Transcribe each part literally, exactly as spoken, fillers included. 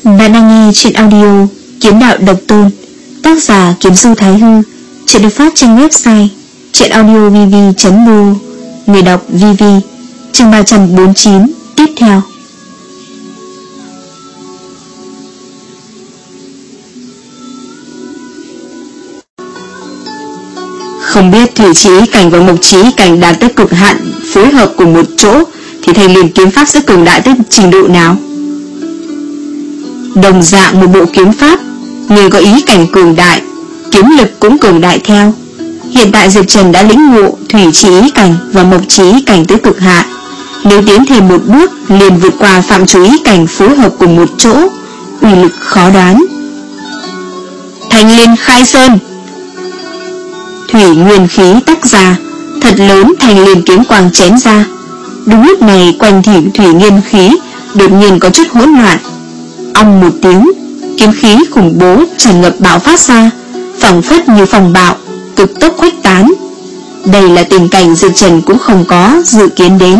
Bạn đang nghe chuyện audio Kiếm Đạo Độc Tôn, tác giả Kiếm Du Thái Hư. Chuyện được phát trên website chuyenaudiovv chấm bu. Người đọc Vivi. Chương ba trăm bốn mươi chín. Tiếp theo. Không biết Thủy Chí Cảnh và Mộc Chí Cảnh đạt tới cực hạn phối hợp cùng một chỗ thì Thanh Liên kiếm pháp sẽ cường đại tới trình độ nào? Đồng dạng một bộ kiếm pháp, người có ý cảnh cường đại, kiếm lực cũng cường đại theo. Hiện tại Diệp Trần đã lĩnh ngộ Thủy Chí Cảnh và Mộc Chí Cảnh tới cực hạn. Nếu tiến thêm một bước liền vượt qua phạm chủ ý cảnh phối hợp cùng một chỗ, uy lực khó đoán. Thanh Liên khai sơn. Thủy nguyên khí tách ra, thật lớn Thanh Liên kiếm quang chém ra. Đúng lúc này quanh thủy thủy nguyên khí đột nhiên có chút hỗn loạn. Ong một tiếng, kiếm khí khủng bố tràn ngập bạo phát ra, phảng phất như phong bạo, cực tốc khuếch tán. Đây là tình cảnh Diệp Trần cũng không có dự kiến đến.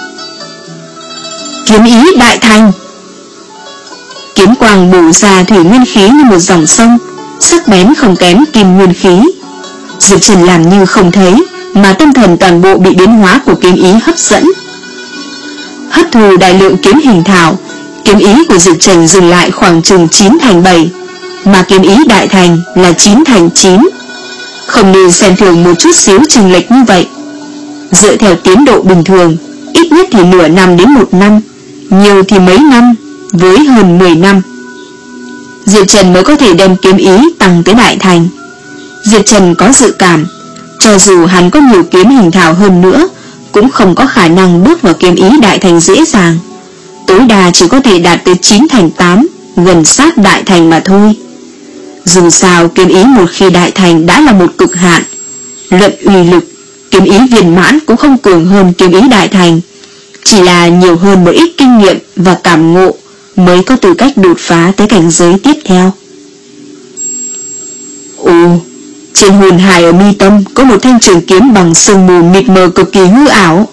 Kiếm ý đại thành. Kiếm quang bổ ra thủy nguyên khí như một dòng sông, sắc bén không kém kim nguyên khí. Diệp Trần làm như không thấy, mà tâm thần toàn bộ bị biến hóa của kiếm ý hấp dẫn. Hấp thu đại lượng kiếm hình thảo, kiếm ý của Diệp Trần dừng lại khoảng chừng chín thành bảy, mà kiếm ý đại thành là chín thành chín. Không nên xem thường một chút xíu chênh lệch như vậy. Dựa theo tiến độ bình thường, ít nhất thì nửa năm đến một năm, nhiều thì mấy năm, với hơn mười năm, Diệp Trần mới có thể đem kiếm ý tăng tới đại thành. Diệp Trần có dự cảm, cho dù hắn có nhiều kiếm hình thảo hơn nữa, cũng không có khả năng bước vào kiếm ý đại thành dễ dàng. Tối đa chỉ có thể đạt tới chín thành tám, gần sát đại thành mà thôi. Dù sao kiếm ý một khi đại thành đã là một cực hạn. Luận uy lực, kiếm ý viên mãn cũng không cường hơn kiếm ý đại thành, chỉ là nhiều hơn một ít kinh nghiệm và cảm ngộ mới có tư cách đột phá tới cảnh giới tiếp theo. Ồ, trên hồn hải ở mi tâm có một thanh trường kiếm bằng sương mù mịt mờ cực kỳ hư ảo.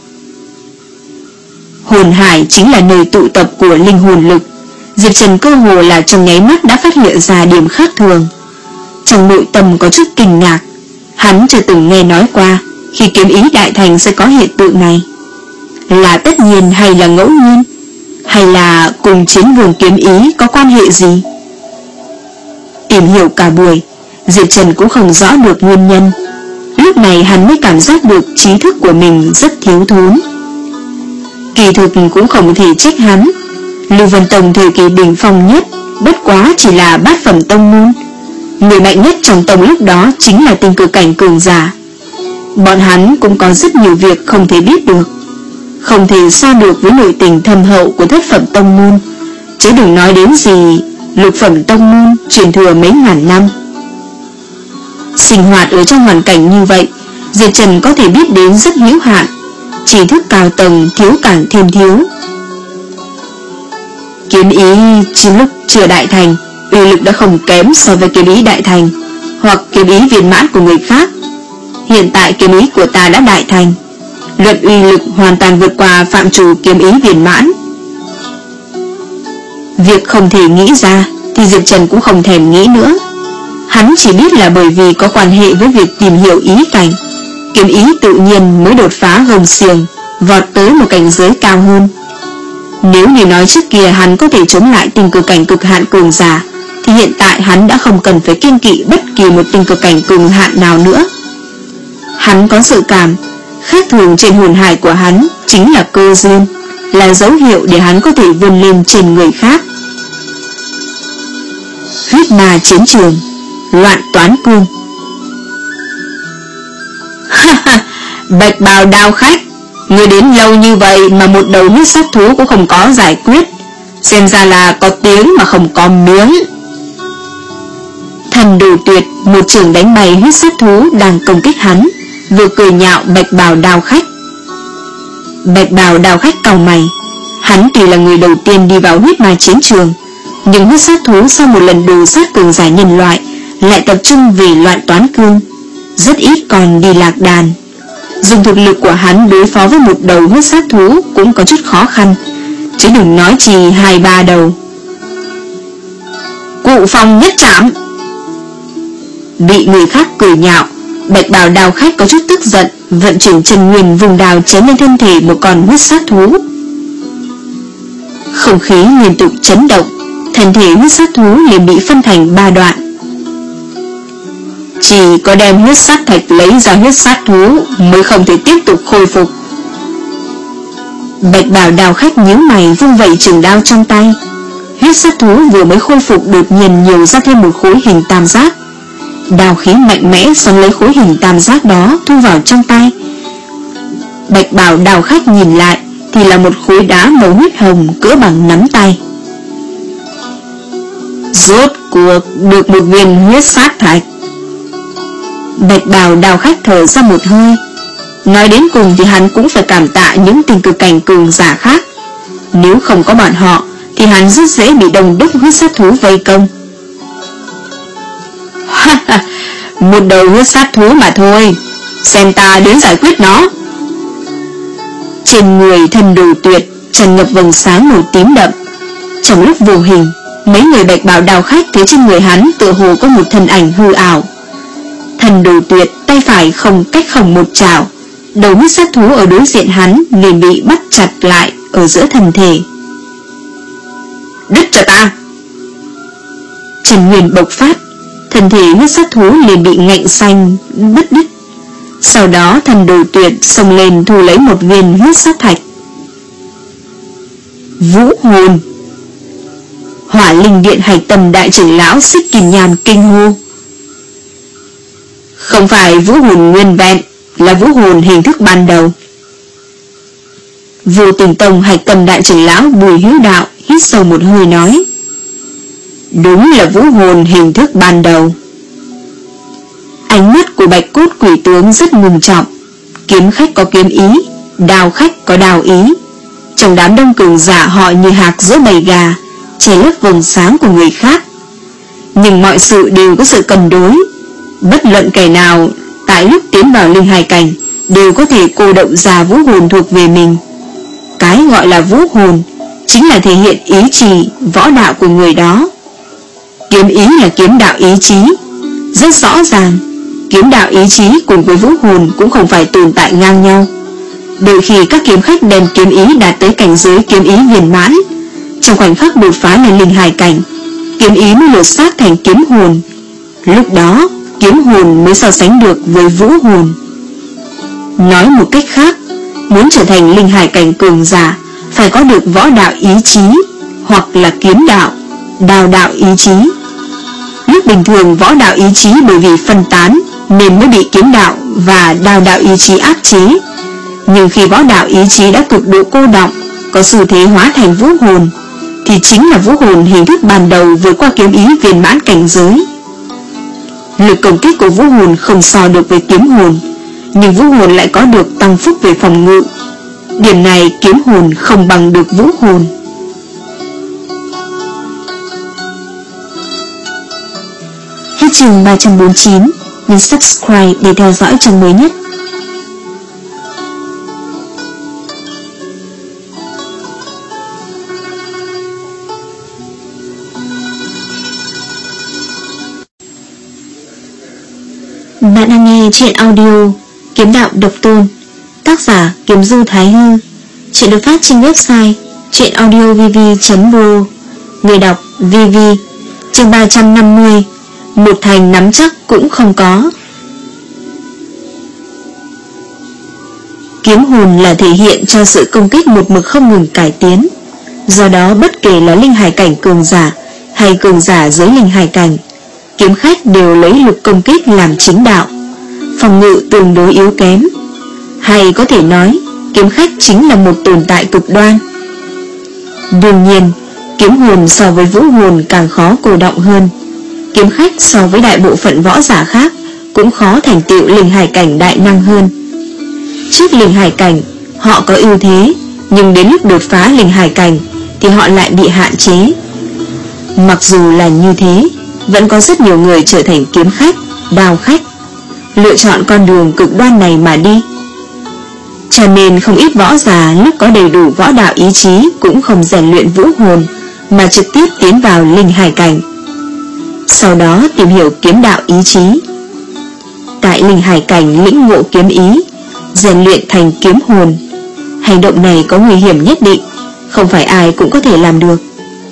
Hồn hải chính là nơi tụ tập của linh hồn lực. Diệp Trần cơ hồ là trong nháy mắt đã phát hiện ra điểm khác thường. Trong nội tâm có chút kinh ngạc, hắn chưa từng nghe nói qua khi kiếm ý đại thành sẽ có hiện tượng này. Là tất nhiên hay là ngẫu nhiên, hay là cùng chiến vương kiếm ý có quan hệ gì? Tìm hiểu cả buổi, Diệp Trần cũng không rõ được nguyên nhân. Lúc này hắn mới cảm giác được trí thức của mình rất thiếu thốn. Kỳ thực cũng không thể trách hắn. Lưu Vân Tông thời kỳ đỉnh phong nhất bất quá chỉ là bát phẩm tông môn. Người mạnh nhất trong tông lúc đó chính là tinh cực cảnh cường giả. Bọn hắn cũng có rất nhiều việc không thể biết được, không thể so được với nội tình thâm hậu của thất phẩm tông môn, chứ đừng nói đến gì lục phẩm tông môn truyền thừa mấy ngàn năm. Sinh hoạt ở trong hoàn cảnh như vậy, Diệp Trần có thể biết đến rất hữu hạn, trí thức cao tầng thiếu càng thêm thiếu. Kiếm ý chỉ lúc chưa đại thành, uy lực đã không kém so với kiếm ý đại thành hoặc kiếm ý viên mãn của người khác. Hiện tại kiếm ý của ta đã đại thành, luận uy lực hoàn toàn vượt qua phạm trù kiếm ý viên mãn. Việc không thể nghĩ ra thì Diệp Trần cũng không thèm nghĩ nữa. Hắn chỉ biết là bởi vì có quan hệ với việc tìm hiểu ý cảnh, kiếm ý tự nhiên mới đột phá gông xiềng, vọt tới một cảnh giới cao hơn. Nếu như nói trước kia hắn có thể chống lại tinh cực cảnh cực hạn cường giả, thì hiện tại hắn đã không cần phải kiêng kỵ bất kỳ một tinh cực cảnh cường hạn nào nữa. Hắn có dự cảm khác thường trên hồn hải của hắn chính là cơ duyên, là dấu hiệu để hắn có thể vươn lên trên người khác. Huyết ma chiến trường, loạn toán cương. Bạch bào đao khách, người đến lâu như vậy mà một đầu huyết sát thú cũng không có giải quyết, xem ra là có tiếng mà không có miếng. Thần Đồ Tuyệt một trường đánh bay huyết sát thú đang công kích hắn, vừa cười nhạo bạch bào đao khách. Bạch bào đao khách cau mày. Hắn tuy là người đầu tiên đi vào huyết ma chiến trường, nhưng huyết sát thú sau một lần đồ sát cường giả nhân loại lại tập trung về loạn toán cương, rất ít còn đi lạc đàn. Dùng thực lực của hắn đối phó với một đầu huyết sát thú cũng có chút khó khăn, chứ đừng nói chỉ hai ba đầu. Cụ Phong nhất trảm. Bị người khác cười nhạo, bạch bào đào khách có chút tức giận, vận chuyển chân nguyên vùng đào chém lên thân thể một con huyết sát thú. Không khí liên tục chấn động, thân thể huyết sát thú liền bị phân thành ba đoạn. Chỉ có đem huyết sát thạch lấy ra huyết sát thú mới không thể tiếp tục khôi phục. Bạch bào đào khách nhíu mày vung vẩy trường đao trong tay. Huyết sát thú vừa mới khôi phục đột nhiên nhiều ra thêm một khối hình tam giác. Đao khí mạnh mẽ xoắn lấy khối hình tam giác đó thu vào trong tay. Bạch bào đào khách nhìn lại thì là một khối đá màu huyết hồng cỡ bằng nắm tay. Rốt cuộc được một viên huyết sát thạch. Bạch bào đào khách thở ra một hơi. Nói đến cùng thì hắn cũng phải cảm tạ những tinh cực cảnh cường giả khác. Nếu không có bọn họ thì hắn rất dễ bị đông đúc huyết sát thú vây công. Một đầu huyết sát thú mà thôi, xem ta đến giải quyết nó. Trên người Thần Đồ Tuyệt tràn ngập vầng sáng màu tím đậm. Trong lúc vô hình, mấy người bạch bào đào khách thấy trên người hắn tựa hồ có một thân ảnh hư ảo. Thần Đồ Tuyệt tay phải không cách không một chảo, đầu huyết sát thú ở đối diện hắn liền bị bắt chặt lại ở giữa thân thể. Đứt cho ta! Trần Nguyên bộc phát, thân thể huyết sát thú liền bị ngạnh xanh bứt đứt. Sau đó Thần Đồ Tuyệt xông lên thu lấy một viên huyết sát thạch. Vũ hồn! Hỏa Linh Điện Hạch Tâm đại trưởng lão Xích Kim Nhàn kinh hô. Không phải vũ hồn nguyên vẹn, là vũ hồn hình thức ban đầu. Vô Tình Tông Hạch Tâm đại trưởng lão Bùi Hiếu Đạo hít sâu một hơi nói. Đúng là vũ hồn hình thức ban đầu. Ánh mắt của Bạch Cốt Quỷ Tướng rất ngưng trọng. Kiếm khách có kiếm ý, đao khách có đao ý. Trong đám đông cường giả họ như hạc giữa bầy gà, che lấp vầng sáng của người khác. Nhưng mọi sự đều có sự cân đối. Bất luận kẻ nào tại lúc tiến vào linh hài cảnh đều có thể cô động ra vũ hồn thuộc về mình. Cái gọi là vũ hồn chính là thể hiện ý chí, võ đạo của người đó. Kiếm ý là kiếm đạo ý chí. Rất rõ ràng, kiếm đạo ý chí cùng với vũ hồn cũng không phải tồn tại ngang nhau. Đôi khi các kiếm khách đem kiếm ý đạt tới cảnh giới kiếm ý viên mãn, trong khoảnh khắc đột phá lên linh hài cảnh, kiếm ý mới lột xác thành kiếm hồn. Lúc đó kiếm hồn mới so sánh được với vũ hồn. Nói một cách khác, muốn trở thành linh hải cảnh cường giả phải có được võ đạo ý chí, hoặc là kiếm đạo, đao đạo ý chí. Lúc bình thường võ đạo ý chí bởi vì phân tán nên mới bị kiếm đạo và đao đạo ý chí áp chế. Nhưng khi võ đạo ý chí đã cực độ cô đọng, có xu thế hóa thành vũ hồn, thì chính là vũ hồn hình thức ban đầu vượt qua kiếm ý viên mãn cảnh giới. Lực công kích của vũ hồn không so được với kiếm hồn, nhưng vũ hồn lại có được tăng phúc về phòng ngự. Điểm này kiếm hồn không bằng được vũ hồn. Hết chương ba trăm bốn mươi chín. Nhấn subscribe để theo dõi chương mới nhất. Bạn đang nghe truyện audio Kiếm Đạo Độc Tôn, tác giả Kiếm Du Thái Hư. Truyện được phát trên website truyện audio v v chấm pro. Người đọc vê vê. Chương ba trăm năm mươi. Một thành nắm chắc cũng không có. Kiếm hồn là thể hiện cho sự công kích một mực không ngừng cải tiến. Do đó bất kể là linh hải cảnh cường giả hay cường giả dưới linh hải cảnh, kiếm khách đều lấy lực công kích làm chính đạo, phòng ngự tương đối yếu kém. Hay có thể nói, kiếm khách chính là một tồn tại cực đoan. Đương nhiên, kiếm hồn so với vũ hồn càng khó cô động hơn. Kiếm khách so với đại bộ phận võ giả khác cũng khó thành tựu linh hải cảnh đại năng hơn. Trước linh hải cảnh, họ có ưu thế, nhưng đến lúc đột phá linh hải cảnh thì họ lại bị hạn chế. Mặc dù là như thế, vẫn có rất nhiều người trở thành kiếm khách, đao khách, lựa chọn con đường cực đoan này mà đi. Cho nên không ít võ giả lúc có đầy đủ võ đạo ý chí cũng không rèn luyện vũ hồn, mà trực tiếp tiến vào linh hải cảnh. sau đó tìm hiểu kiếm đạo ý chí. Tại linh hải cảnh lĩnh ngộ kiếm ý, rèn luyện thành kiếm hồn. Hành động này có nguy hiểm nhất định, không phải ai cũng có thể làm được.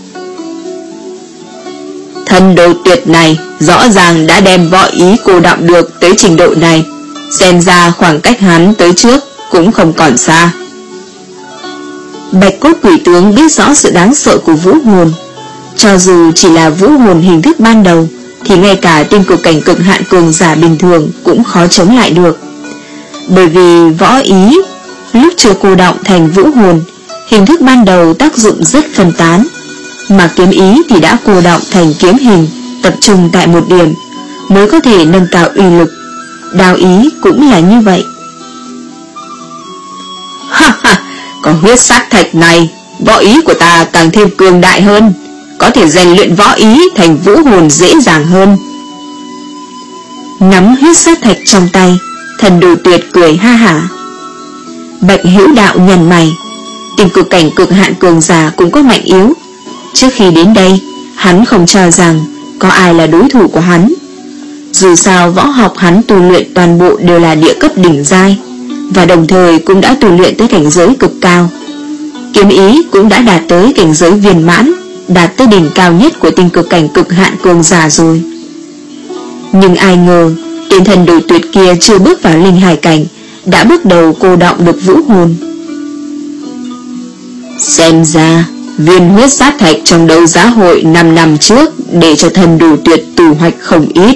Thân đồ tuyệt này rõ ràng đã đem võ ý cô đọng được tới trình độ này, xem ra khoảng cách hắn tới trước cũng không còn xa. Bạch cốt quỷ tướng biết rõ sự đáng sợ của vũ hồn. Cho dù chỉ là vũ hồn hình thức ban đầu, thì ngay cả tinh cực cảnh cực hạn cường giả bình thường cũng khó chống lại được. Bởi vì võ ý lúc chưa cô đọng thành vũ hồn, hình thức ban đầu tác dụng rất phân tán, mà kiếm ý thì đã cô đọng thành kiếm hình, tập trung tại một điểm, mới có thể nâng cao uy lực. Đao ý cũng là như vậy. Ha ha, có huyết sát thạch này, võ ý của ta càng thêm cường đại hơn, có thể rèn luyện võ ý thành vũ hồn dễ dàng hơn. Nắm huyết sát thạch trong tay, Thần Đồ Tuyệt cười ha hả. Bạch Hữu Đạo nhăn mày. Tình cực cảnh cực hạn cường giả cũng có mạnh yếu. Trước khi đến đây, hắn không cho rằng có ai là đối thủ của hắn. Dù sao võ học hắn tu luyện toàn bộ đều là địa cấp đỉnh giai, và đồng thời cũng đã tu luyện tới cảnh giới cực cao. Kiếm ý cũng đã đạt tới cảnh giới viên mãn, đạt tới đỉnh cao nhất của tinh cực cảnh cực hạn cường giả rồi. Nhưng ai ngờ tên Thần Đồ Tuyệt kia chưa bước vào linh hải cảnh đã bước đầu cô đọng được vũ hồn. Xem ra viên huyết sát thạch trong đấu giá hội năm năm trước để cho Thần Đồ Tuyệt tu hoạch không ít.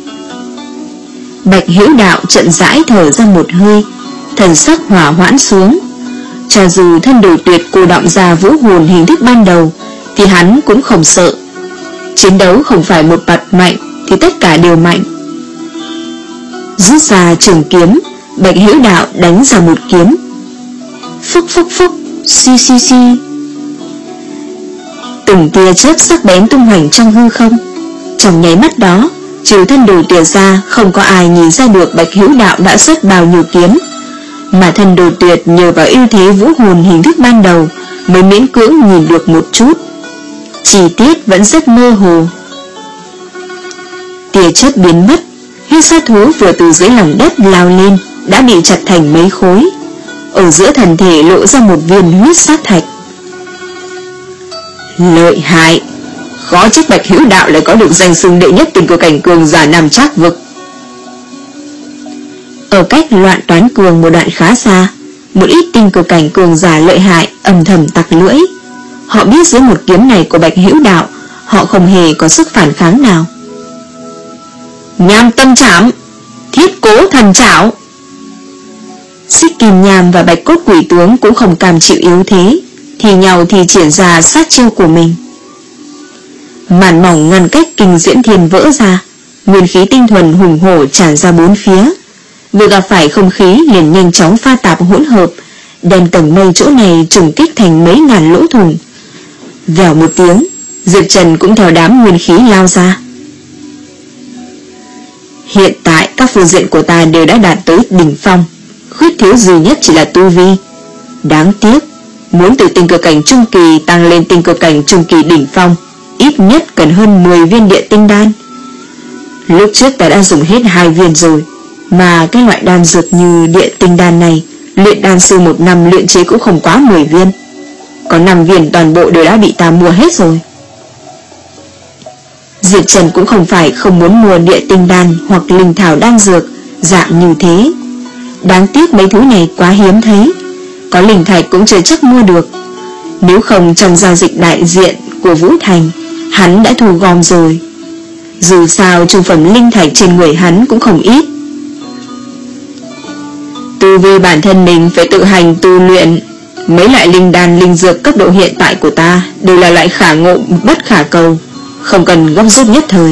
Bạch Hữu Đạo chậm rãi thở ra một hơi, thần sắc hỏa hoãn xuống. Cho dù Thần Đồ Tuyệt cô đọng ra vũ hồn hình thức ban đầu, thì hắn cũng không sợ. Chiến đấu không phải một mặt mạnh thì tất cả đều mạnh. Rút ra trường kiếm, Bạch Hữu Đạo đánh ra một kiếm. Phúc phúc phúc, xi xi xi. Từng tia chớp sắc bén tung hoành trong hư không. Trong nháy mắt đó, trừ Thần Đồ Tuyệt ra, không có ai nhìn ra được Bạch Hữu Đạo đã xuất bao nhiêu kiếm. Mà Thần Đồ Tuyệt nhờ vào ưu thế vũ hồn hình thức ban đầu mới miễn cưỡng nhìn được một chút, chi tiết vẫn rất mơ hồ. Tia chớp biến mất, huyết sát thú vừa từ dưới lòng đất lao lên đã bị chặt thành mấy khối. Ở giữa thân thể lộ ra một viên huyết sát thạch. Lợi hại, khó trách Bạch Hữu Đạo lại có được danh xưng đệ nhất tinh cực cảnh cường giả Nam Trác vực. Ở cách Loạn Toán Cường một đoạn khá xa, một ít tinh cực cảnh cường giả lợi hại âm thầm tặc lưỡi. Họ biết dưới một kiếm này của Bạch Hữu Đạo, họ không hề có sức phản kháng nào. Nham tâm trảm, thiết cố thần trảo. Xích Kim Nham và Bạch Cốt Quỷ Tướng cũng không cam chịu yếu thế, thì nhau thì triển ra sát chiêu của mình. Màn mỏng ngăn cách kinh diễn thiên vỡ ra, nguyên khí tinh thuần hùng hổ tràn ra bốn phía. Vừa gặp phải không khí liền nhanh chóng pha tạp hỗn hợp, đem tầng mây chỗ này trùng kích thành mấy ngàn lỗ thủng. Vèo một tiếng, Diệp Trần cũng theo đám nguyên khí lao ra. Hiện tại các phương diện của ta đều đã đạt tới đỉnh phong, khuyết thiếu duy nhất chỉ là tu vi. Đáng tiếc, muốn từ tinh cực cảnh trung kỳ tăng lên tinh cực cảnh trung kỳ đỉnh phong, ít nhất cần hơn mười viên địa tinh đan. Lúc trước ta đã dùng hết hai viên rồi, mà cái loại đan dược như địa tinh đan này, luyện đan sư một năm luyện chế cũng không quá mười viên. Có năm viên toàn bộ đều đã bị ta mua hết rồi. Diệp Trần cũng không phải không muốn mua địa tinh đan hoặc linh thảo đan dược dạng như thế. Đáng tiếc mấy thứ này quá hiếm thấy, có linh thạch cũng chưa chắc mua được. Nếu không trong giao dịch đại diện của Vũ Thành, hắn đã thu gom rồi. Dù sao trung phẩm linh thạch trên người hắn cũng không ít. Tu vi bản thân mình phải tự hành tu luyện. Mấy loại linh đan linh dược cấp độ hiện tại của ta đều là loại khả ngộ bất khả cầu, không cần gấp rút nhất thời.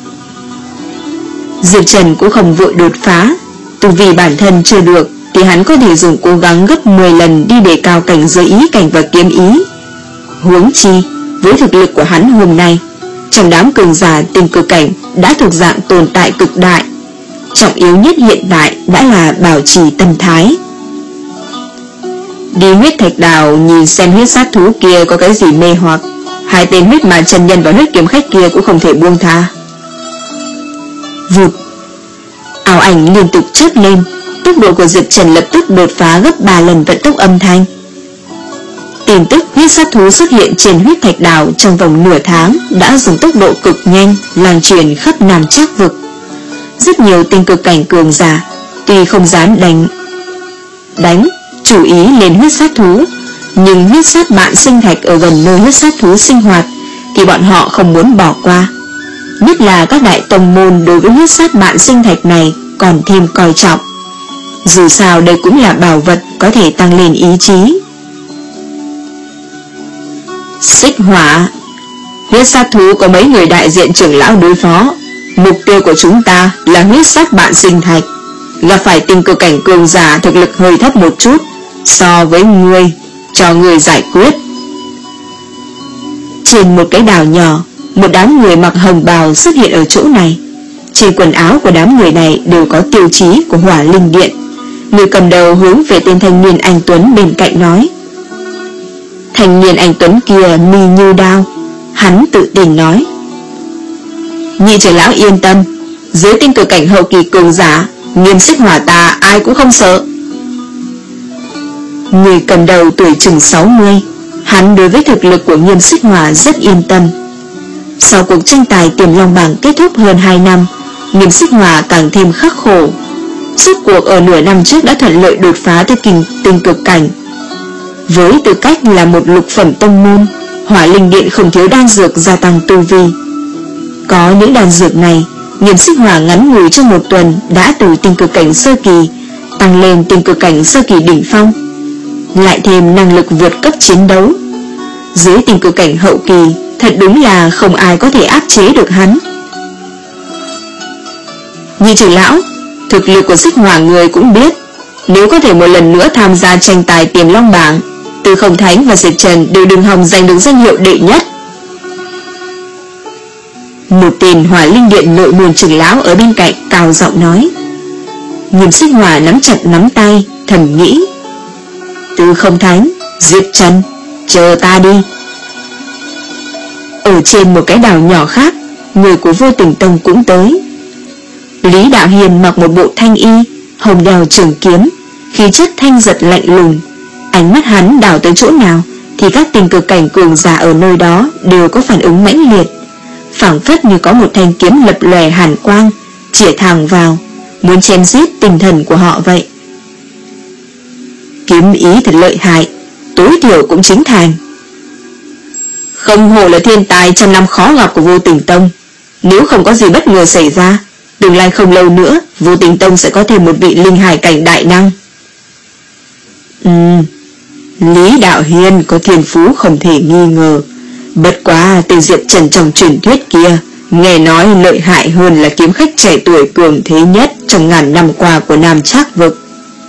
Diệp Trần cũng không vội đột phá. Tu vi bản thân chưa được thì hắn có thể dùng cố gắng gấp mười lần đi đề cao cảnh giới ý cảnh và kiếm ý. Huống chi với thực lực của hắn hôm nay, trong đám cường giả tinh cực cảnh đã thuộc dạng tồn tại cực đại. Trọng yếu nhất hiện tại đã là bảo trì tâm thái. Đi huyết thạch đào nhìn xem huyết sát thú kia có cái gì mê hoặc. Hai tên huyết mà chân nhân và huyết kiếm khách kia cũng không thể buông tha. Vụt, ảo ảnh liên tục chớp lên. Tốc độ của Diệp Trần lập tức đột phá gấp ba lần vận tốc âm thanh. Tin tức huyết sát thú xuất hiện trên huyết thạch đảo trong vòng nửa tháng đã dùng tốc độ cực nhanh lan truyền khắp Nam Trác vực. Rất nhiều tinh cực cảnh cường giả tuy không dám đánh đánh chủ ý lên huyết sát thú, nhưng huyết sát bạn sinh thạch ở gần nơi huyết sát thú sinh hoạt thì bọn họ không muốn bỏ qua. Nhất là các đại tông môn đối với huyết sát bạn sinh thạch này còn thêm coi trọng. Dù sao đây cũng là bảo vật có thể tăng lên ý chí. Xích hỏa, huyết sát thú có mấy người đại diện trưởng lão đối phó. Mục tiêu của chúng ta là huyết sát bạn sinh thạch. Gặp phải tinh cực cảnh cường giả thực lực hơi thấp một chút so với ngươi, cho ngươi giải quyết. Trên một cái đảo nhỏ, một đám người mặc hồng bào xuất hiện ở chỗ này. Trên quần áo của đám người này đều có tiêu chí của Hỏa Linh Điện. Người cầm đầu hướng về tên thanh niên anh tuấn bên cạnh nói. Thanh niên anh tuấn kia mi như đao. Hắn tự tin nói: nhị trưởng lão yên tâm, dưới tinh cực cảnh hậu kỳ cường giả, Nghiêm Xích Hỏa ta ai cũng không sợ. Người cầm đầu tuổi chừng sáu mươi, hắn đối với thực lực của Nghiêm Xích Hỏa rất yên tâm. Sau cuộc tranh tài Tiềm Long bảng kết thúc hơn hai năm, Nghiêm Xích Hỏa càng thêm khắc khổ. Suốt cuộc ở nửa năm trước đã thuận lợi đột phá tới kinh tinh cực cảnh. Với tư cách là một lục phẩm tông môn, Hỏa Linh Điện không thiếu đan dược gia tăng tu vi. Có những đan dược này, Nghiêm Xích Hỏa ngắn ngủi trong một tuần đã từ tinh cực cảnh sơ kỳ tăng lên tinh cực cảnh sơ kỳ đỉnh phong, lại thêm năng lực vượt cấp chiến đấu. Dưới tinh cực cảnh hậu kỳ, thật đúng là không ai có thể áp chế được hắn. Nhị trưởng lão, thực lực của Xích Hỏa người cũng biết, nếu có thể một lần nữa tham gia tranh tài Tiềm Long bảng, Từ Không Thánh và Diệp Trần đều đừng hòng giành được danh hiệu đệ nhất. Một tên Hỏa Linh Điện nội môn trưởng lão ở bên cạnh cao giọng nói. Nghiêm Xích Hỏa nắm chặt nắm tay, thầm nghĩ: Từ Không Thánh, Diệp Trần, chờ ta đi. Ở trên một cái đảo nhỏ khác, người của Vô Tình Tông cũng tới. Lý Đạo Hiền mặc một bộ thanh y, hồng đèo trường kiếm, khí chất thanh giật lạnh lùng. Ánh mắt hắn đảo tới chỗ nào thì các tinh cực cảnh cường giả ở nơi đó đều có phản ứng mãnh liệt, phảng phất như có một thanh kiếm lập lòe hàn quang chĩa thẳng vào, muốn chém giết tinh thần của họ vậy. Kiếm ý thật lợi hại, tối thiểu cũng chính thành. Không hổ là thiên tài trăm năm khó gặp của Vô Tình Tông. Nếu không có gì bất ngờ xảy ra, tương lai không lâu nữa Vô Tình Tông sẽ có thêm một vị linh hải cảnh đại năng. Ừm, Lý Đạo Hiên có thiên phú không thể nghi ngờ. Bất quá tên Diệp Trần trong truyền thuyết kia, nghe nói lợi hại hơn là kiếm khách trẻ tuổi cường thế nhất trong ngàn năm qua của Nam Trác vực.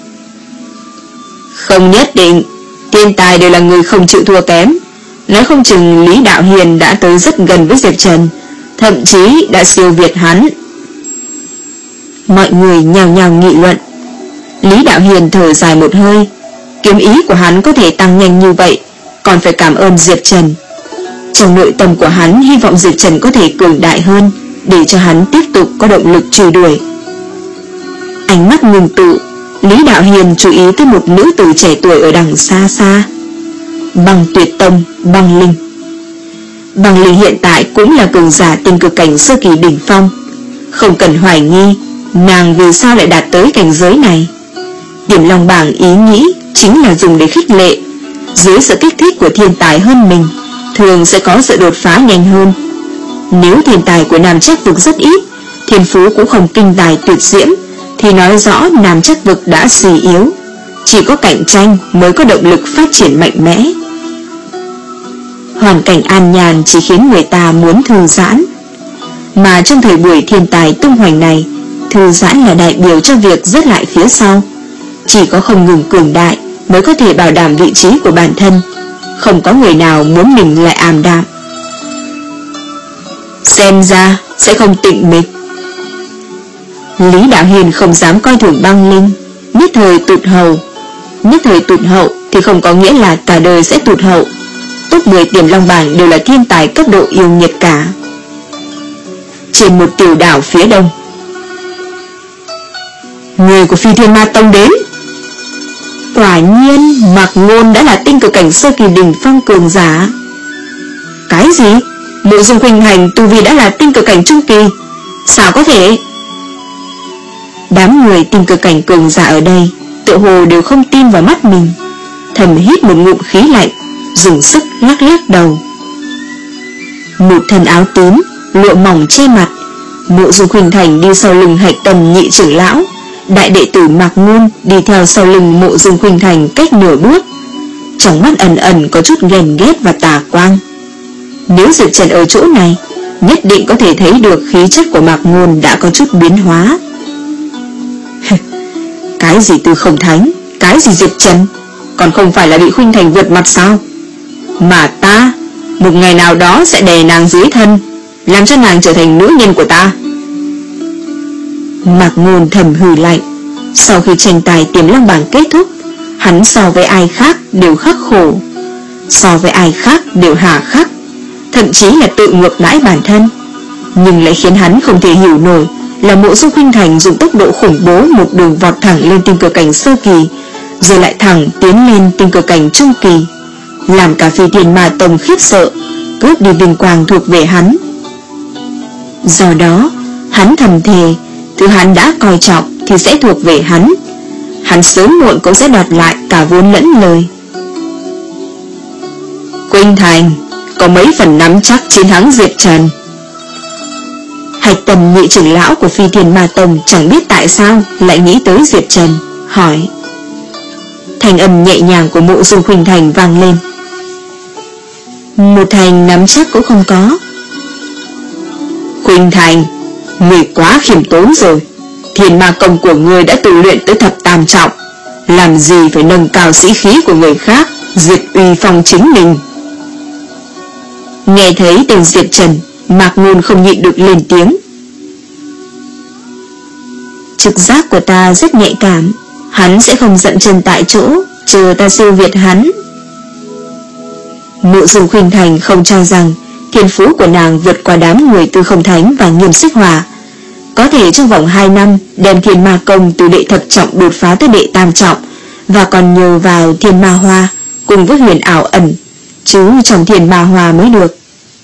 Không nhất định, thiên tài đều là người không chịu thua kém. Nói không chừng Lý Đạo Hiền đã tới rất gần với Diệp Trần, thậm chí đã siêu việt hắn. Mọi người nhào nhào nghị luận. Lý Đạo Hiền thở dài một hơi. Kiếm ý của hắn có thể tăng nhanh như vậy, còn phải cảm ơn Diệp Trần. Trong nội tâm của hắn hy vọng Diệp Trần có thể cường đại hơn, để cho hắn tiếp tục có động lực truy đuổi. Ánh mắt ngừng tụ, Lý Đạo Hiền chú ý tới một nữ tử trẻ tuổi ở đằng xa xa. Băng Tuyệt Tông, Băng Linh. Băng Linh hiện tại cũng là cường giả tinh cực cảnh sơ kỳ đỉnh phong. Không cần hoài nghi, nàng vì sao lại đạt tới cảnh giới này. Tiềm Long bảng ý nghĩ chính là dùng để khích lệ. Dưới sự kích thích của thiên tài hơn mình, thường sẽ có sự đột phá nhanh hơn. Nếu thiên tài của Nam Trác vực rất ít, thiên phú cũng không kinh tài tuyệt diễm, thì nói rõ Nam Trác vực đã suy yếu. Chỉ có cạnh tranh mới có động lực phát triển mạnh mẽ. Hoàn cảnh an nhàn chỉ khiến người ta muốn thư giãn. Mà trong thời buổi thiên tài tung hoành này, thư giãn là đại biểu cho việc rớt lại phía sau. Chỉ có không ngừng cường đại mới có thể bảo đảm vị trí của bản thân. Không có người nào muốn mình lại ảm đạm. Xem ra sẽ không tịnh mịch. Lý Đạo Hiền không dám coi thường Băng Linh, nhất thời tụt hậu. Nhất thời tụt hậu thì không có nghĩa là cả đời sẽ tụt hậu. Top mười Tiềm Long bảng đều là thiên tài cấp độ yêu nghiệt cả. Trên một tiểu đảo phía đông, Người của Phi Thiên Ma Tông đến. Quả nhiên Mạc Ngôn đã là tinh cực cảnh sơ kỳ đỉnh phong cường giả. Cái gì? Mộ Dung Khuynh Thành tu vi đã là tinh cực cảnh trung kỳ? Sao có thể? Đám người tinh cực cảnh cường giả ở đây tự hồ đều không tin vào mắt mình, thầm hít một ngụm khí lạnh, dùng sức lắc lắc đầu. Một thân áo tím, lụa mỏng che mặt, Mộ Dung Khuynh Thành đi sau lưng Hạch Tâm nhị trưởng lão, đại đệ tử Mạc Ngôn đi theo sau lưng Mộ Dung Khuynh Thành cách nửa bước, trong mắt ẩn ẩn có chút ghen ghét và tà quang. Nếu Diệp Trần ở chỗ này, nhất định có thể thấy được khí chất của Mạc Ngôn đã có chút biến hóa. Cái gì Tư Không Thánh, cái gì Diệp Trần, còn không phải là bị Khuynh Thành vượt mặt sao? Mà ta một ngày nào đó sẽ đè nàng dưới thân, làm cho nàng trở thành nữ nhân của ta. Mạc Ngôn thầm hừ lạnh. Sau khi tranh tài Tiềm Long bảng kết thúc, hắn so với ai khác đều khắc khổ, so với ai khác đều hà khắc, thậm chí là tự ngược đãi bản thân. Nhưng lại khiến hắn không thể hiểu nổi là Mộ Dung Khuynh Thành dùng tốc độ khủng bố một đường vọt thẳng lên tinh cực cảnh sơ kỳ, rồi lại thẳng tiến lên tinh cực cảnh trung kỳ, làm cả Phi Thiên Ma Tông khiếp sợ, cướp đi vinh quang thuộc về hắn. Do đó hắn thầm thề, thứ hắn đã coi trọng thì sẽ thuộc về hắn, hắn sớm muộn cũng sẽ đoạt lại cả vốn lẫn lời. Khuynh Thành có mấy phần nắm chắc chiến thắng Diệp Trần? Hạch Tâm nhị trưởng lão của Phi Thiên Ma Tông chẳng biết tại sao lại nghĩ tới Diệp Trần, hỏi. Thanh âm nhẹ nhàng của Mộ Dung Khuynh Thành vang lên. Một thành nắm chắc cũng không có. Khuynh Thành, người quá khiêm tốn rồi. Thiên ma công của người đã tu luyện tới thập tam trọng, làm gì phải nâng cao sĩ khí của người khác, diệt uy phong chính mình. Nghe thấy tên Diệp Trần, Mạc Ngôn không nhịn được lên tiếng. Trực giác của ta rất nhạy cảm, hắn sẽ không dậm chân tại chỗ, chờ ta siêu việt hắn. Mộ Dung Khuynh Thành không cho rằng thiên phú của nàng vượt qua đám người Tư Không Thánh và Nghiêm Xích Hỏa, có thể trong vòng hai năm đem Thiên Ma Công từ đệ thập trọng đột phá tới đệ tam trọng, và còn nhờ vào Thiên Ma Hoa cùng với huyền ảo ẩn, chứ trong Thiên Ma Hoa mới được.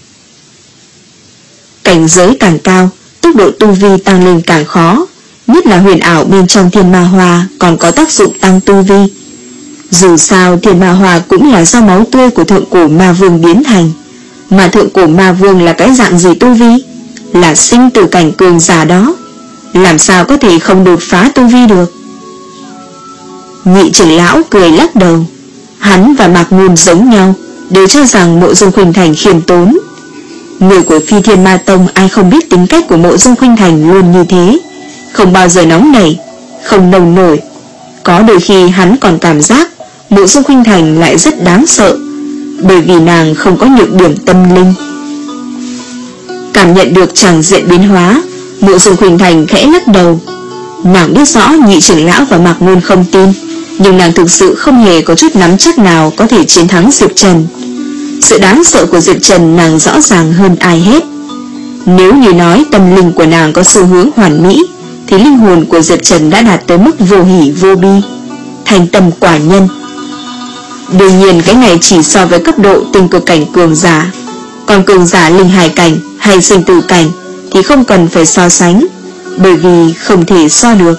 Cảnh giới càng cao, tốc độ tu vi tăng lên càng khó, nhất là huyền ảo bên trong Thiên Ma Hoa còn có tác dụng tăng tu vi. Dù sao Thiên Ma Hoa cũng là do máu tươi của thượng cổ ma vương biến thành, mà thượng cổ ma vương là cái dạng gì tu vi? Là sinh tử cảnh cường giả đó, làm sao có thể không đột phá tu vi được? Nhị trưởng lão cười lắc đầu. Hắn và Mạc Ngôn giống nhau, đều cho rằng Mộ Dung Khuynh Thành khiêm tốn. Người của Phi Thiên Ma Tông ai không biết tính cách của Mộ Dung Khuynh Thành luôn như thế, không bao giờ nóng nảy, không nồng nổi. Có đôi khi hắn còn cảm giác Mộ Dung Khuynh Thành lại rất đáng sợ, bởi vì nàng không có nhược điểm tâm linh. Cảm nhận được tràng diện biến hóa, Mộ Dung Khuynh Thành khẽ lắc đầu. Nàng biết rõ nhị trưởng lão và Mạc Ngôn không tin, nhưng nàng thực sự không hề có chút nắm chắc nào có thể chiến thắng Diệp Trần. Sự đáng sợ của Diệp Trần nàng rõ ràng hơn ai hết. Nếu như nói tâm linh của nàng có xu hướng hoàn mỹ, thì linh hồn của Diệp Trần đã đạt tới mức vô hỷ vô bi, thành tâm quả nhân. Đương nhiên cái này chỉ so với cấp độ tinh cực cảnh cường giả, còn cường giả linh hải cảnh hay sinh tử cảnh thì không cần phải so sánh, bởi vì không thể so được.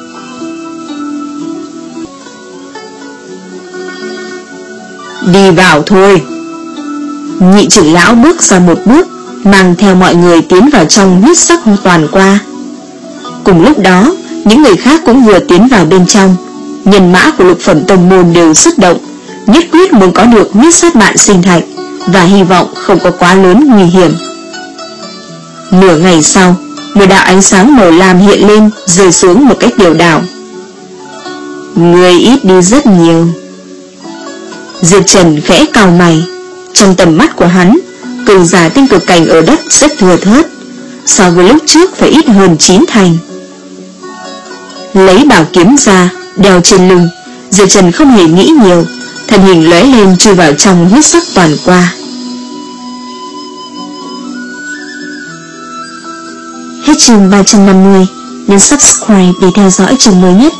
Đi vào thôi. Nhị trưởng lão bước ra một bước, mang theo mọi người tiến vào trong huyết sắc toàn qua. Cùng lúc đó, những người khác cũng vừa tiến vào bên trong. Nhân mã của lục phẩm tông môn đều xuất động, nhất quyết muốn có được huyết sát mạng sinh thạch, và hy vọng không có quá lớn nguy hiểm. Nửa ngày sau, một đạo ánh sáng màu lam hiện lên, rơi xuống một cách điều đảo. Người ít đi rất nhiều. Diệp Trần khẽ cau mày. Trong tầm mắt của hắn, cường giả tinh cực cảnh ở đất rất thừa thớt, so với lúc trước phải ít hơn chín thành. Lấy bảo kiếm ra, đeo trên lưng, Diệp Trần không hề nghĩ nhiều, thân hình lóe lên chui vào trong huyết sắc toàn qua. Hết chương ba trăm năm mươi. nhấn subscribe để theo dõi chương mới nhất.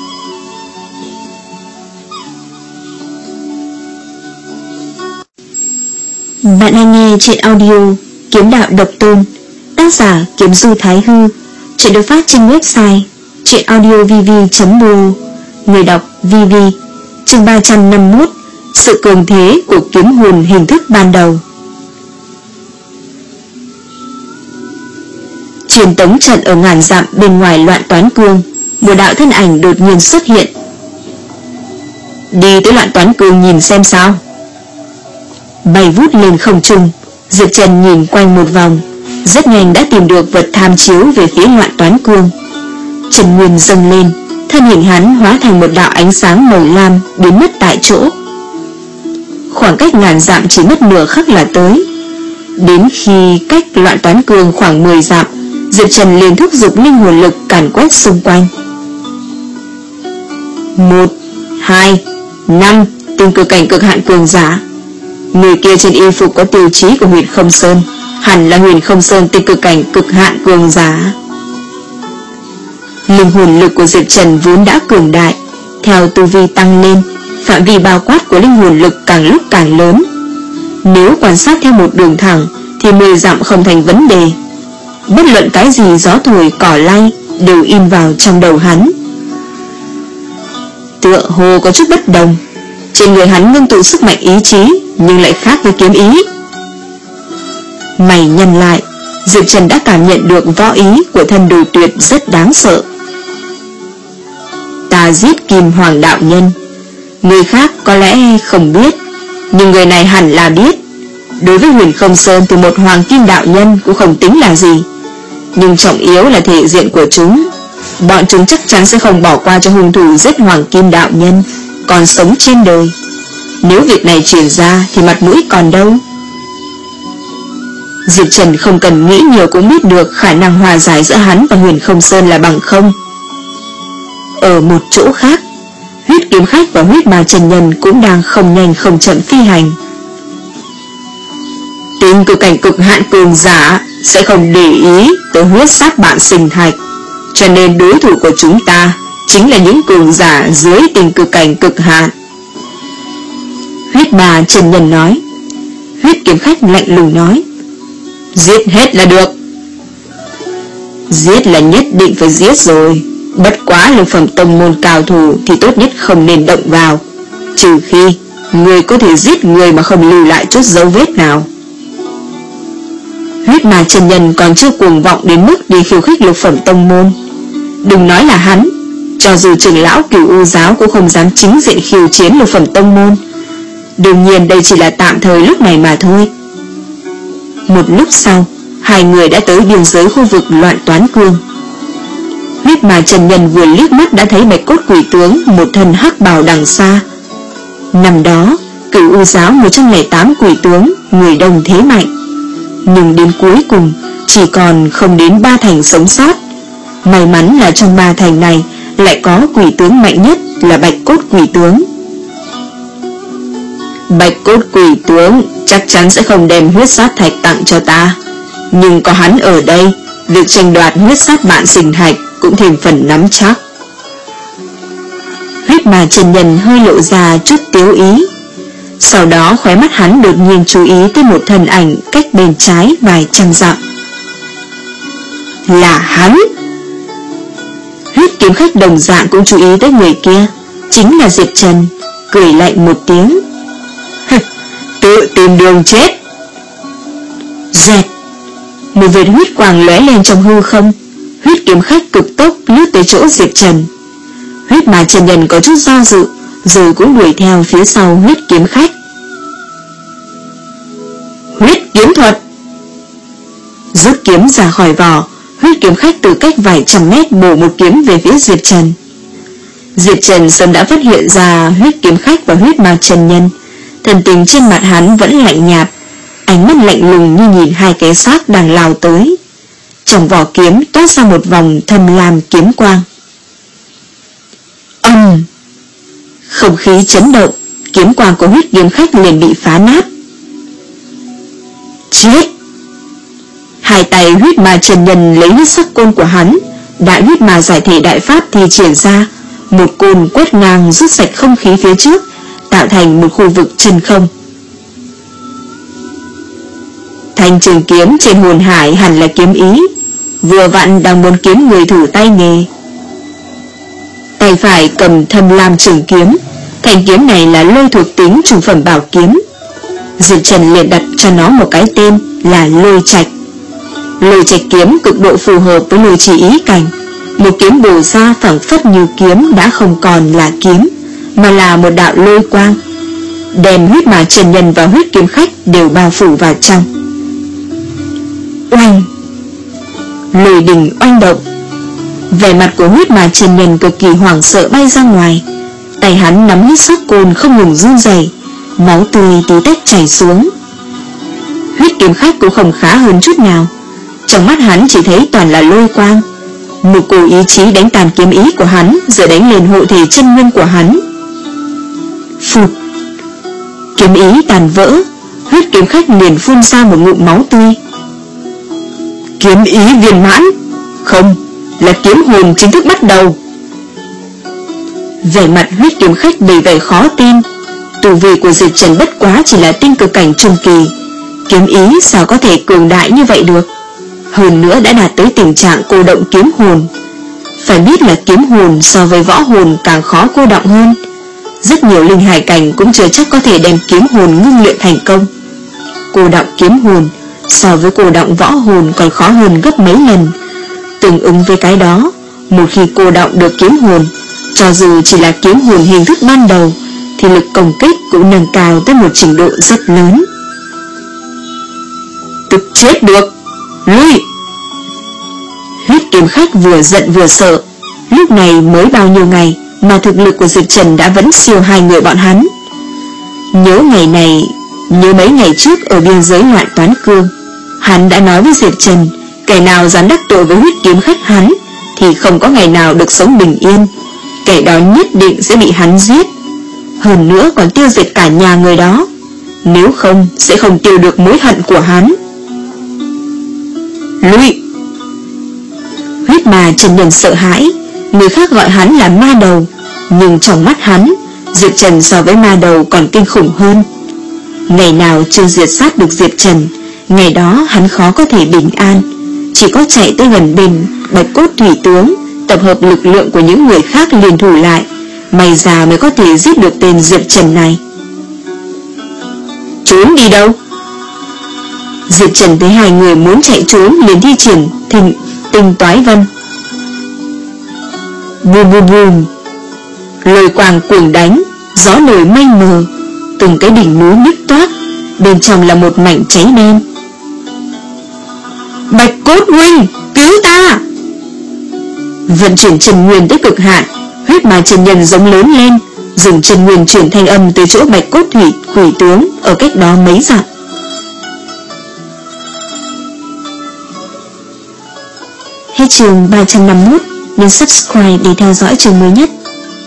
Bạn đang nghe truyện audio Kiếm Đạo Độc Tôn, tác giả Kiếm Du Thái Hư. Truyện được phát trên website truyện audio v v chấm b o, người đọc vê vê. Chương ba trăm năm mươi mốt, sự cường thế của kiếm hồn hình thức ban đầu. Truyền tống trận ở ngàn dặm bên ngoài Loạn Toán Cương, một đạo thân ảnh đột nhiên xuất hiện. Đi tới Loạn Toán Cương nhìn xem sao. Bay vút lên không trung, Diệp Trần nhìn quanh một vòng, rất nhanh đã tìm được vật tham chiếu về phía Loạn Toán Cương. Trần Nguyên dâng lên, thân hình hắn hóa thành một đạo ánh sáng màu lam biến mất tại chỗ. Khoảng cách ngàn dặm chỉ mất nửa khắc là tới. Đến khi cách Loạn Toán Cương khoảng mười dặm, Diệp Trần liền thúc giục linh hồn lực càn quét xung quanh. Một, hai, năm từng cực cảnh cực hạn cường giả. Người kia trên y phục có tiêu chí của Huyền Không Sơn, hẳn là Huyền Không Sơn tinh cực cảnh cực hạn cường giả. Linh hồn lực của Diệp Trần vốn đã cường đại, theo tu vi tăng lên, phạm vi bao quát của linh hồn lực càng lúc càng lớn. Nếu quan sát theo một đường thẳng thì mười dặm không thành vấn đề. Bất luận cái gì gió thổi cỏ lay đều in vào trong đầu hắn. Tựa hồ có chút bất đồng, trên người hắn ngưng tụ sức mạnh ý chí, nhưng lại khác với kiếm ý. Mày nhăn lại, Diệp Trần đã cảm nhận được võ ý của thân đồ tuyệt rất đáng sợ. Ta giết Kim Hoàng đạo nhân. Người khác có lẽ không biết, nhưng người này hẳn là biết. Đối với Huyền Không Sơn thì một Hoàng Kim đạo nhân cũng không tính là gì, nhưng trọng yếu là thể diện của chúng. Bọn chúng chắc chắn sẽ không bỏ qua cho hung thủ giết Hoàng Kim đạo nhân còn sống trên đời. Nếu việc này truyền ra thì mặt mũi còn đâu. Diệp Trần không cần nghĩ nhiều cũng biết được khả năng hòa giải giữa hắn và Huyền Không Sơn là bằng không. Ở một chỗ khác, Huyết Kiếm Khách và Huyết Ma Chân Nhân cũng đang không nhanh không chậm phi hành. Tinh cực cảnh cực hạn cường giả sẽ không để ý tới huyết sát bạn sinh thạch, cho nên đối thủ của chúng ta chính là những cường giả dưới tinh cực cảnh cực hạn. Huyết Ma Chân Nhân nói. Huyết Kiếm Khách lạnh lùng nói, giết hết là được. Giết là nhất định phải giết rồi, bất quá lục phẩm tông môn cao thủ thì tốt nhất không nên động vào, trừ khi người có thể giết người mà không lưu lại chút dấu vết nào. Huyết Ma Chân Nhân còn chưa cuồng vọng đến mức đi khiêu khích lục phẩm tông môn. Đừng nói là hắn, cho dù trưởng lão Cửu U giáo cũng không dám chính diện khiêu chiến lục phẩm tông môn. Đương nhiên đây chỉ là tạm thời lúc này mà thôi. Một lúc sau, hai người đã tới biên giới khu vực Loạn Toán Cương. Huyết Ma Chân Nhân vừa liếc mắt đã thấy Bạch Cốt Quỷ Tướng một thân hắc bào đằng xa. Năm đó, Cửu U giáo một trăm lẻ tám quỷ tướng, người đông thế mạnh, nhưng đến cuối cùng chỉ còn không đến ba thành sống sót. May mắn là trong ba thành này lại có quỷ tướng mạnh nhất là Bạch Cốt Quỷ Tướng. Bạch Cốt Quỷ Tướng chắc chắn sẽ không đem huyết sát thạch tặng cho ta, nhưng có hắn ở đây, việc tranh đoạt huyết sát bạn sinh thạch cũng thêm phần nắm chắc. Huyết Ma Chân Nhân hơi lộ ra chút tiếu ý. Sau đó khóe mắt hắn đột nhiên chú ý tới một thân ảnh cách bên trái vài trăm dặm. Là hắn. Huyết Kiếm Khách đồng dạng cũng chú ý tới người kia, chính là Diệp Trần, cười lạnh một tiếng. Tự tìm đường chết. Dẹt, một vệt huyết quang lóe lên trong hư không. Huyết Kiếm Khách cực tốc lướt tới chỗ Diệp Trần. Huyết Ma Chân Nhân có chút do dự, rồi cũng đuổi theo phía sau Huyết Kiếm Khách. Huyết kiếm thuật. Rút kiếm ra khỏi vỏ, Huyết Kiếm Khách từ cách vài trăm mét bổ một kiếm về phía Diệp Trần. Diệp Trần sớm đã phát hiện ra Huyết Kiếm Khách và Huyết Ma Chân Nhân. Thần tình trên mặt hắn vẫn lạnh nhạt, ánh mắt lạnh lùng như nhìn hai cái xác đang lao tới. Trong vỏ kiếm toát ra một vòng thâm lam kiếm quang. Âm! Không khí chấn động, kiếm quang của Huyết Kiếm Khách liền bị phá nát. Chết! Hai tay Huyết Ma Chân Nhân lấy huyết sắc côn của hắn, Đại huyết ma giải thể đại pháp thì triển ra, một côn quét ngang rút sạch không khí phía trước, tạo thành một khu vực chân không. Thanh trường kiếm trên hồn hải hẳn là kiếm ý, vừa vặn đang muốn kiếm người thủ tay nghề. Tay phải cầm Thâm Lam trường kiếm, thanh kiếm này là lôi thuộc tính trung phẩm bảo kiếm. Diệp Trần liền đặt cho nó một cái tên là Lôi Trạch. Lôi Trạch kiếm cực độ phù hợp với lôi chỉ ý cảnh, một kiếm bổ ra phảng phất như kiếm đã không còn là kiếm, mà là một đạo lôi quang, đem huyết ma chân nhân và huyết kiếm khách đều bao phủ vào trong. Oanh! Lôi đình oanh động. Vẻ mặt của huyết ma chân nhân cực kỳ hoảng sợ bay ra ngoài, tay hắn nắm huyết sắc côn không ngừng run rẩy, máu tươi tí tách chảy xuống. Huyết kiếm khách cũng không khá hơn chút nào, trong mắt hắn chỉ thấy toàn là lôi quang. Một cổ ý chí đánh tàn kiếm ý của hắn, rồi đánh lên hộ thể chân nguyên của hắn. Phụt! Kiếm ý tàn vỡ, huyết kiếm khách liền phun ra một ngụm máu tươi. Kiếm ý viên mãn? Không, là kiếm hồn chính thức bắt đầu. Vẻ mặt huyết kiếm khách đầy vẻ khó tin. Tu vi của Diệp Trần bất quá chỉ là tinh cực cảnh trung kỳ, kiếm ý sao có thể cường đại như vậy được? Hơn nữa đã đạt tới tình trạng cô động kiếm hồn. Phải biết là kiếm hồn so với võ hồn càng khó cô động hơn. Rất nhiều linh hải cảnh cũng chưa chắc có thể đem kiếm hồn ngưng luyện thành công. Cô động kiếm hồn so với cô động võ hồn còn khó hơn gấp mấy lần. Tương ứng với cái đó, một khi cô động được kiếm hồn, cho dù chỉ là kiếm hồn hình thức ban đầu, thì lực công kích cũng nâng cao tới một trình độ rất lớn. Tức chết được! Lui! Huyết kiếm khách vừa giận vừa sợ. Lúc này mới bao nhiêu ngày mà thực lực của Diệp Trần đã vẫn siêu hai người bọn hắn. Nhớ ngày này, nhớ mấy ngày trước ở biên giới loạn Toán Cương, hắn đã nói với Diệp Trần, kẻ nào dám đắc tội với huyết kiếm khách hắn thì không có ngày nào được sống bình yên, kẻ đó nhất định sẽ bị hắn giết, hơn nữa còn tiêu diệt cả nhà người đó, nếu không sẽ không tiêu được mối hận của hắn. Lui! Huyết ma chân nhân sợ hãi, người khác gọi hắn là ma đầu, nhưng trong mắt hắn, Diệp Trần so với ma đầu còn kinh khủng hơn. Ngày nào chưa diệt sát được Diệp Trần, ngày đó hắn khó có thể bình an, chỉ có chạy tới gần bên Bạch Cốt Thủy Tướng, tập hợp lực lượng của những người khác liên thủ lại, may ra mới có thể giết được tên Diệp Trần này. Trốn đi đâu? Diệp Trần thấy hai người muốn chạy trốn liền thi triển thình Tinh Toái Vân. Bùm bùm bùm, lôi quang cuồng đánh, gió nổi mây mờ, từng cái đỉnh núi nứt toác, bên trong là một mảnh cháy đen. Bạch Cốt huynh, cứu ta! Vận chuyển chân nguyên tới cực hạn, huyết ma chân nhân giống lớn lên, dùng chân nguyên chuyển thanh âm từ chỗ Bạch Cốt Thủy Quỷ Tướng ở cách đó mấy dặm. Hết chương ba trăm năm mươi mốt, nhấn subscribe để theo dõi chương mới nhất.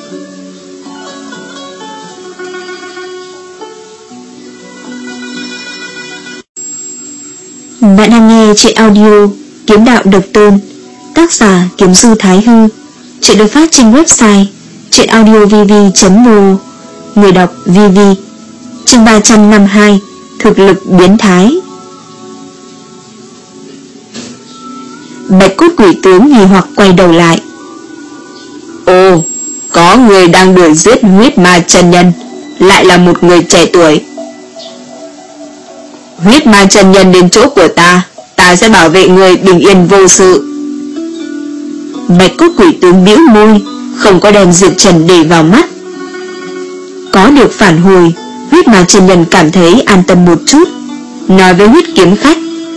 Bạn đang nghe truyện audio Kiếm Đạo Độc Tôn, tác giả Kiếm Du Thái Hư. Truyện được phát trên website truyệnaudiovv chấm o, người đọc vê vê. Chương ba trăm năm mươi hai, thực lực biến thái. Bạch Cốt Quỷ Tướng nghi hoặc quay đầu lại. Ồ, có người đang đuổi giết huyết ma chân nhân, lại là một người trẻ tuổi. Huyết ma chân nhân đến chỗ của ta, ta sẽ bảo vệ người bình yên vô sự. Bạch Cốt Quỷ Tướng bĩu môi, không có đem Diệp Trần để vào mắt. Có được phản hồi, huyết ma chân nhân cảm thấy an tâm một chút, nói với huyết kiếm khách.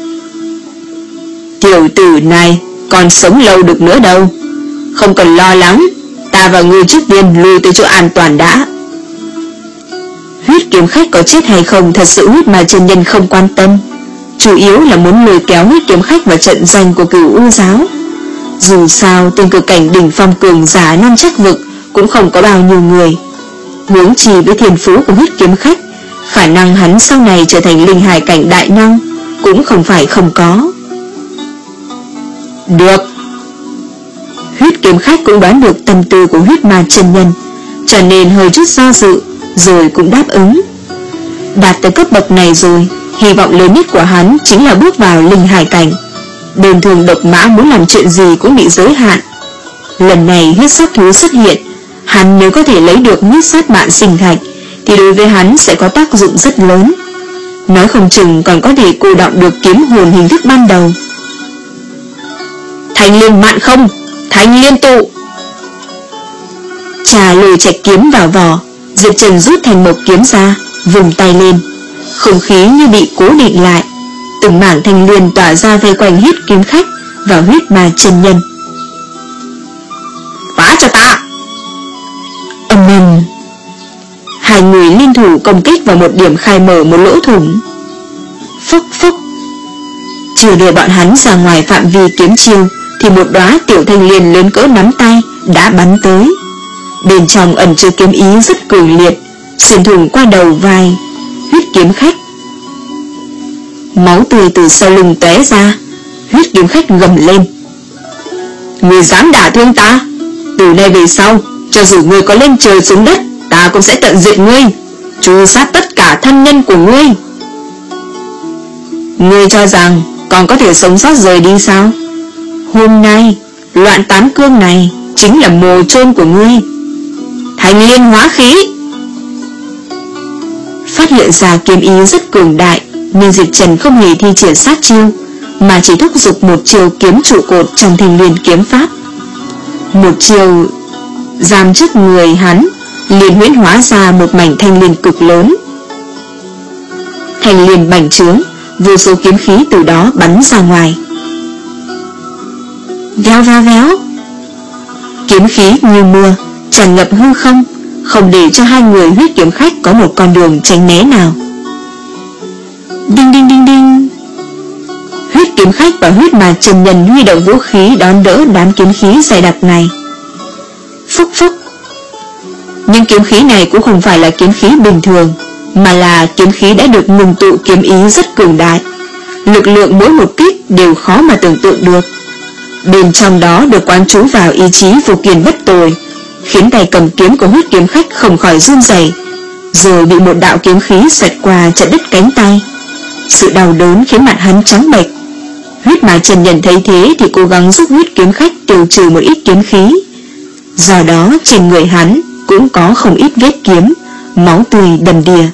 Tiểu tử này còn sống lâu được nữa đâu, không cần lo lắng, ta và ngươi trước tiên lui tới chỗ an toàn đã. Huyết kiếm khách có chết hay không thật sự huyết ma chân nhân không quan tâm, chủ yếu là muốn lôi kéo huyết kiếm khách vào trận doanh của Cửu U giáo. Dù sao tên cực cảnh đỉnh phong cường giả năm chắc vực cũng không có bao nhiêu người, huống chi với thiên phú của huyết kiếm khách, khả năng hắn sau này trở thành linh hải cảnh đại năng cũng không phải không có. Được. kiếm khách cũng đoán được tâm tư của huyết ma chân nhân, cho nên hơi chút do dự, rồi cũng đáp ứng. Đạt tới cấp bậc này rồi, hy vọng lớn nhất của hắn chính là bước vào linh hải cảnh. Đơn thường độc mã muốn làm chuyện gì cũng bị giới hạn. Lần này huyết sát thú xuất hiện, hắn nếu có thể lấy được huyết sát mạn sinh thạch thì đối với hắn sẽ có tác dụng rất lớn. Nói không chừng còn có thể cô đọng được kiếm hồn hình thức ban đầu. Thanh liên mạn không, thanh liên tụ. Trà lùi trạch kiếm vào vỏ, Diệp Trần rút thành một kiếm ra, vùng tay lên. Không khí như bị cố định lại, từng mảng thanh liên tỏa ra vây quanh huyết kiếm khách và huyết ma chân nhân. Phá cho ta! Âm ầm, hai người liên thủ công kích vào một điểm khai mở một lỗ thủng. Phốc phốc. Chưa đưa bọn hắn ra ngoài phạm vi kiếm chiêu thì một đóa tiểu thanh liên lớn cỡ nắm tay đã bắn tới. Bên trong ẩn chứa kiếm ý rất cường liệt, xuyên thủng qua đầu vai huyết kiếm khách. Máu tươi từ sau lưng tóe ra. Huyết kiếm khách gầm lên: Ngươi dám đả thương ta, từ nay về sau, cho dù ngươi có lên trời xuống đất, ta cũng sẽ tận diệt ngươi, tru sát tất cả thân nhân của ngươi. Ngươi cho rằng còn có thể sống sót rời đi sao? Hôm nay loạn tám cương này chính là mồ chôn của ngươi. Thanh liên hóa khí. Phát hiện ra kiếm ý rất cường đại, nhưng Diệp Trần không hề thi triển sát chiêu, mà chỉ thúc giục một chiêu kiếm trụ cột trong thanh liên kiếm pháp. Một chiêu giam trước người hắn liền huyễn hóa ra một mảnh thanh liên cực lớn. Thanh liên bành trướng, vô số kiếm khí từ đó bắn ra ngoài. Véo véo véo, kiếm khí như mưa tràn ngập hư không, không để cho hai người huyết kiếm khách có một con đường tránh né nào. Đinh đinh đinh đinh, huyết kiếm khách và huyết ma chân nhân huy động vũ khí đón đỡ đám kiếm khí dày đặc này. Phúc phúc. Nhưng kiếm khí này cũng không phải là kiếm khí bình thường, mà là kiếm khí đã được ngừng tụ kiếm ý rất cường đại. Lực lượng mỗi một kích đều khó mà tưởng tượng được. Bên trong đó được quán trú vào ý chí vô kiền bất tồi, khiến tay cầm kiếm của huyết kiếm khách không khỏi run rẩy, rồi bị một đạo kiếm khí xẹt qua chặt đứt cánh tay. Sự đau đớn khiến mặt hắn trắng bệch. Huyết ma chân nhân thấy thế thì cố gắng giúp huyết kiếm khách tiêu trừ một ít kiếm khí. Do đó trên người hắn cũng có không ít vết kiếm, máu tươi đầm đìa.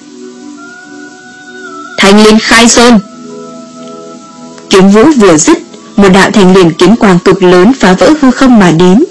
Thanh liên khai sơn. Kiếm vũ vừa dứt, một đạo thanh liên kiếm quang cực lớn phá vỡ hư không mà đến.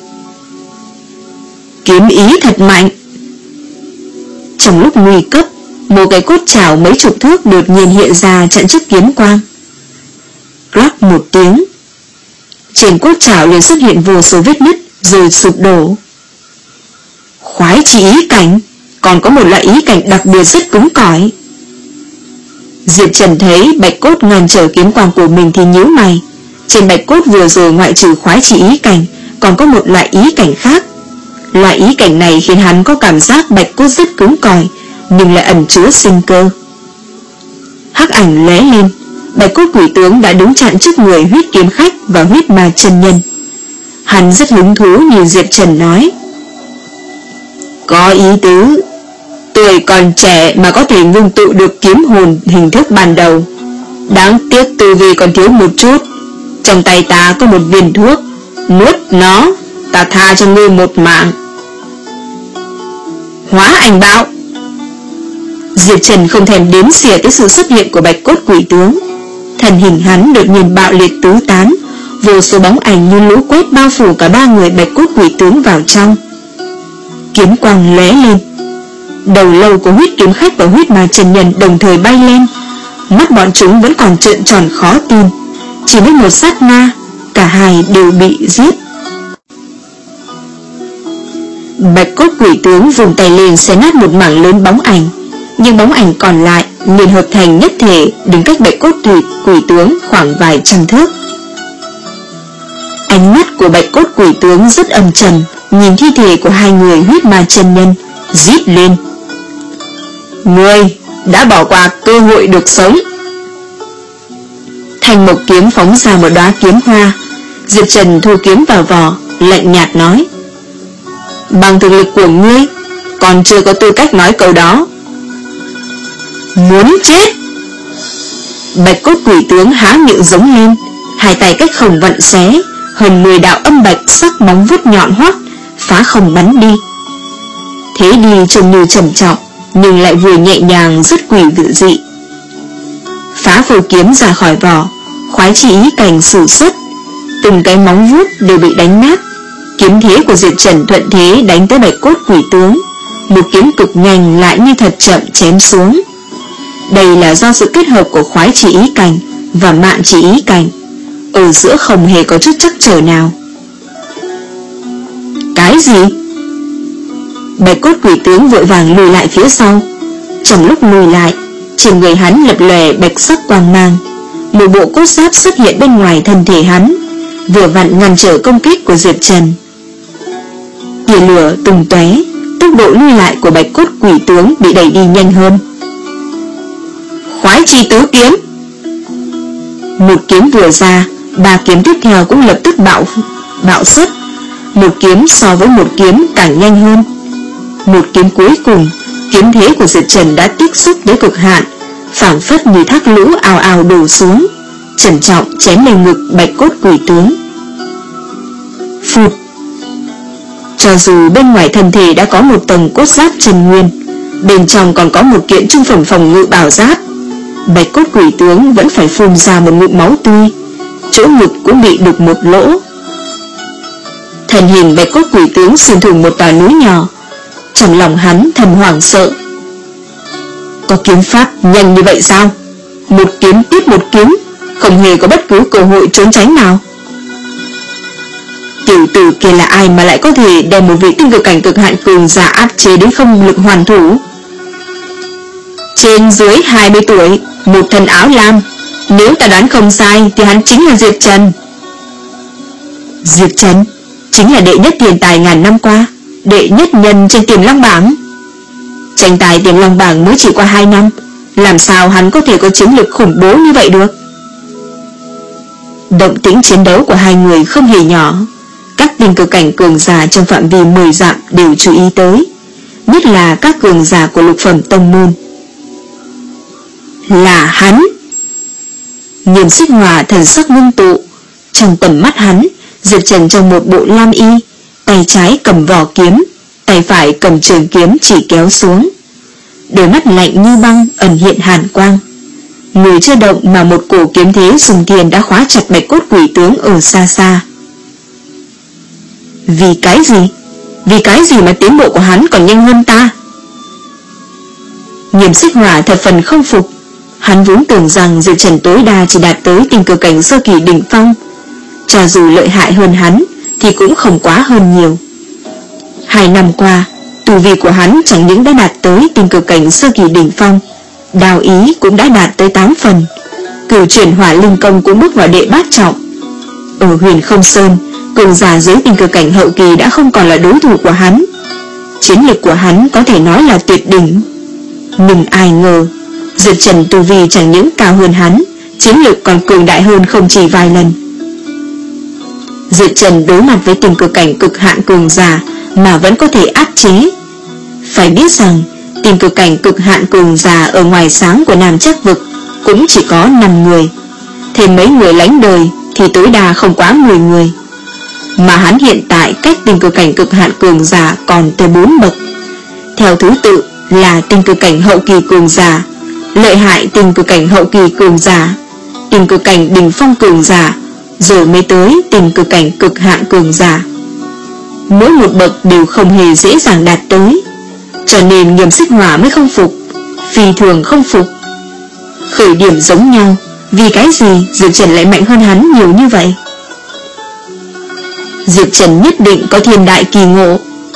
Kiếm ý thật mạnh. Trong lúc nguy cấp, một cái cốt chảo mấy chục thước đột nhiên hiện ra chặn trước kiếm quang. Rắc một tiếng, trên cốt chảo liền xuất hiện vô số vết nứt rồi sụp đổ. Khoái chi ý cảnh, còn có một loại ý cảnh đặc biệt rất cứng cỏi. Diệp Trần thấy bạch cốt ngăn trở kiếm quang của mình thì nhíu mày. Trên bạch cốt vừa rồi ngoại trừ khoái chi ý cảnh, còn có một loại ý cảnh khác. Loại ý cảnh này khiến hắn có cảm giác bạch cốt rất cứng cỏi, nhưng lại ẩn chứa sinh cơ. Hắc ảnh lóe lên, bạch cốt quỷ tướng đã đứng chặn trước người huyết kiếm khách và huyết ma chân nhân. Hắn rất hứng thú nhìn Diệp Trần nói: Có ý tứ, tuổi còn trẻ mà có thể ngưng tụ được kiếm hồn hình thức ban đầu. Đáng tiếc tu vi còn thiếu một chút. Trong tay ta có một viên thuốc, nuốt nó, ta tha cho ngươi một mạng. Hóa ảnh bạo. Diệp Trần không thèm đếm xỉa tới sự xuất hiện của bạch cốt quỷ tướng. Thần hình hắn đột nhiên bạo liệt tứ tán, vô số bóng ảnh như lũ quét bao phủ cả ba người bạch cốt quỷ tướng vào trong. Kiếm quang lóe lên, đầu lâu của huyết kiếm khách và huyết ma chân nhân đồng thời bay lên. Mắt bọn chúng vẫn còn trợn tròn khó tin. Chỉ với một sát na, cả hai đều bị giết. Bạch cốt quỷ tướng vùng tay lên xé nát một mảng lớn bóng ảnh, nhưng bóng ảnh còn lại liền hợp thành nhất thể, đứng cách bạch cốt quỷ, quỷ tướng khoảng vài trăm thước. Ánh mắt của bạch cốt quỷ tướng rất âm trầm, nhìn thi thể của hai người huyết ma chân nhân, rít lên: Ngươi đã bỏ qua cơ hội được sống. Thành một kiếm phóng ra một đóa kiếm hoa. Diệp Trần thu kiếm vào vỏ, lạnh nhạt nói: bằng thực lực của ngươi còn chưa có tư cách nói câu đó. Muốn chết! Bạch cốt quỷ tướng há miệng giống lên, hai tay cách không vặn xé, hơn mười đạo âm bạch sắc móng vuốt nhọn hoắt phá không bắn đi. Thế đi trông như trầm trọng, nhưng lại vừa nhẹ nhàng rất quỷ tự dị. Phá phôi kiếm ra khỏi vỏ, khoái chi ý cảnh sử xuất, từng cái móng vuốt đều bị đánh nát. Kiếm thế của Diệp Trần thuận thế đánh tới bạch cốt quỷ tướng, một kiếm cực nhanh lại như thật chậm chém xuống. Đây là do sự kết hợp của khoái chỉ ý cảnh và mạn chỉ ý cảnh, ở giữa không hề có chút chắc trở nào. Cái gì? Bạch cốt quỷ tướng vội vàng lùi lại phía sau. Trong lúc lùi lại, trên người hắn lập lòe bạch sắc quang mang, một bộ cốt giáp xuất hiện bên ngoài thân thể hắn, vừa vặn ngăn trở công kích của Diệp Trần. Tia lửa tung tóe, tốc độ lui lại của bạch cốt quỷ tướng bị đẩy đi nhanh hơn. Khoái chi tứ kiếm! Một kiếm vừa ra, ba kiếm tiếp theo cũng lập tức bạo bạo xuất, một kiếm so với một kiếm càng nhanh hơn. Một kiếm cuối cùng, kiếm thế của Diệp Trần đã tích xúc tới cực hạn, phảng phất như thác lũ ào ào đổ xuống, trầm trọng chém lên ngực bạch cốt quỷ tướng. Phụt! Cho dù bên ngoài thân thể đã có một tầng cốt giáp trần nguyên, bên trong còn có một kiện trung phẩm phòng ngự bảo giáp, bạch cốt quỷ tướng vẫn phải phun ra một ngụm máu tươi, chỗ ngực cũng bị đục một lỗ. Thân hình bạch cốt quỷ tướng xuyên thủng một tòa núi nhỏ, trong lòng hắn thầm hoảng sợ. Có kiếm pháp nhanh như vậy sao? Một kiếm tiếp một kiếm, không hề có bất cứ cơ hội trốn tránh nào. Tiểu tử kia là ai mà lại có thể đem một vị tinh cực cảnh cực hạn cường giả áp chế đến không lực hoàn thủ? Trên dưới hai mươi tuổi, một thân áo lam, nếu ta đoán không sai thì hắn chính là Diệp Trần. Diệp Trần chính là đệ nhất tiền tài ngàn năm qua, đệ nhất nhân trên Tiềm Long bảng. Tranh tài Tiềm Long bảng mới chỉ qua hai năm, làm sao hắn có thể có chiến lực khủng bố như vậy được? Động tĩnh chiến đấu của hai người không hề nhỏ, các tinh cực cảnh cường giả trong phạm vi mười dặm đều chú ý tới, nhất là các cường giả của lục phẩm tông môn. Là hắn! Nghiêm Xích Hòa thần sắc ngưng tụ, trong tầm mắt hắn, Diệp Trần trong một bộ lam y, tay trái cầm vỏ kiếm, tay phải cầm trường kiếm chỉ kéo xuống, đôi mắt lạnh như băng ẩn hiện hàn quang. Người chưa động mà một cổ kiếm thế sùng thiền đã khóa chặt bạch cốt quỷ tướng ở xa xa. Vì cái gì? Vì cái gì mà tiến bộ của hắn còn nhanh hơn ta? Nghiêm Xích Hỏa thật phần không phục. Hắn vốn tưởng rằng Diệp Trần tối đa chỉ đạt tới tinh cực cảnh sơ kỳ đỉnh phong, cho dù lợi hại hơn hắn thì cũng không quá hơn nhiều. Hai năm qua, tu vi của hắn chẳng những đã đạt tới tinh cực cảnh sơ kỳ đỉnh phong, đao ý cũng đã đạt tới tám phần, cửu chuyển hỏa linh công cũng bước vào đệ bát trọng. Ở Huyền Không Sơn, cường giả dưới tinh cực cảnh hậu kỳ đã không còn là đối thủ của hắn. Chiến lực của hắn có thể nói là tuyệt đỉnh. Nhưng ai ngờ Diệp Trần tu vi chẳng những cao hơn hắn, chiến lực còn cường đại hơn không chỉ vài lần. Diệp Trần đối mặt với tinh cực cảnh cực hạn cường giả mà vẫn có thể áp chế. Phải biết rằng tinh cực cảnh cực hạn cường giả ở ngoài sáng của Nam Trắc Vực cũng chỉ có năm người, thêm mấy người lánh đời thì tối đa không quá mười người. Mà hắn hiện tại cách tinh cực cảnh cực hạn cường giả còn tới bốn bậc, theo thứ tự là tinh cực cảnh hậu kỳ cường giả, lợi hại tinh cực cảnh hậu kỳ cường giả, tinh cực cảnh đỉnh phong cường giả, rồi mới tới tinh cực cảnh cực hạn cường giả. Mỗi một bậc đều không hề dễ dàng đạt tới, cho nên Nghiêm Xích Hỏa mới không phục, phi thường không phục. Khởi điểm giống nhau, vì cái gì Diệp Trần lại mạnh hơn hắn nhiều như vậy? Diệp Trần nhất định có thiên đại kỳ ngộ.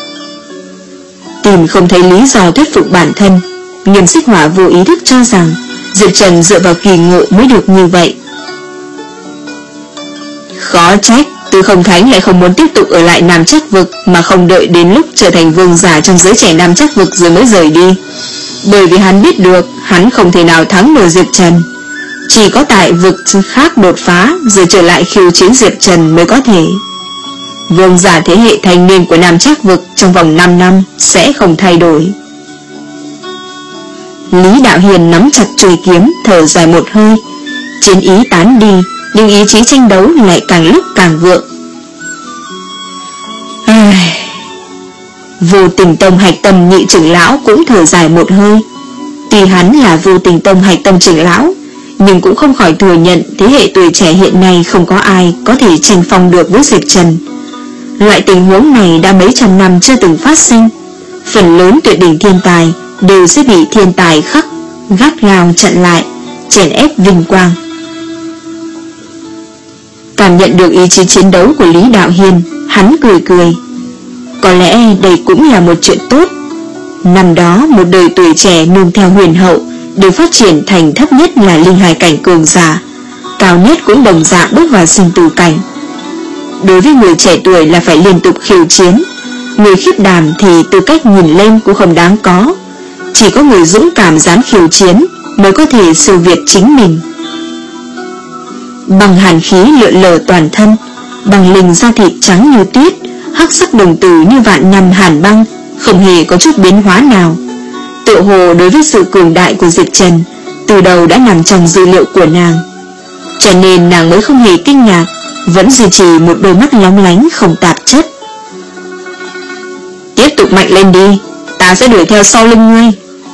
Tìm không thấy lý do thuyết phục bản thân, Nghiêm Xích Hỏa vô ý thức cho rằng Diệp Trần dựa vào kỳ ngộ mới được như vậy. Khó trách Tư Không Thánh lại không muốn tiếp tục ở lại Nam Trắc Vực, mà không đợi đến lúc trở thành vương giả trong giới trẻ Nam Trắc Vực rồi mới rời đi. Bởi vì hắn biết được hắn không thể nào thắng nổi Diệp Trần, chỉ có tại vực khác đột phá rồi trở lại khiêu chiến Diệp Trần mới có thể. Vương giả thế hệ thanh niên của Nam Trác vực trong vòng năm năm sẽ không thay đổi. Lý Đạo Hiền nắm chặt chuôi kiếm, thở dài một hơi. Chiến ý tán đi, nhưng ý chí tranh đấu lại càng lúc càng vượng. Ai... Vô Tình Tông hạch tâm nhị trưởng lão cũng thở dài một hơi. Tuy hắn là Vô Tình Tông hạch tâm trưởng lão, nhưng cũng không khỏi thừa nhận thế hệ tuổi trẻ hiện nay không có ai có thể tranh phong được với Diệp Trần. Loại tình huống này đã mấy trăm năm chưa từng phát sinh. Phần lớn tuyệt đỉnh thiên tài đều sẽ bị thiên tài khắc gắt gao chặn lại, chèn ép vinh quang. Cảm nhận được ý chí chiến đấu của Lý Đạo Hiền, hắn cười cười. Có lẽ đây cũng là một chuyện tốt. Năm đó một đời tuổi trẻ nương theo huyền hậu đều phát triển thành thấp nhất là linh hài cảnh cường giả, cao nhất cũng đồng dạng bước vào sinh tử cảnh. Đối với người trẻ tuổi là phải liên tục khiêu chiến. Người khiếp đảm thì tư cách nhìn lên cũng không đáng có. Chỉ có người dũng cảm dám khiêu chiến mới có thể siêu việt chính mình. Bằng hàn khí lượn lờ toàn thân, bằng linh da thịt trắng như tuyết, hắc sắc đồng tử như vạn năm hàn băng, không hề có chút biến hóa nào. Tựa hồ đối với sự cường đại của Diệp Trần từ đầu đã nằm trong dữ liệu của nàng, cho nên nàng mới không hề kinh ngạc, vẫn duy trì một đôi mắt lóng lánh không tạp chất. Tiếp tục mạnh lên đi, ta sẽ đuổi theo sau lưng ngươi.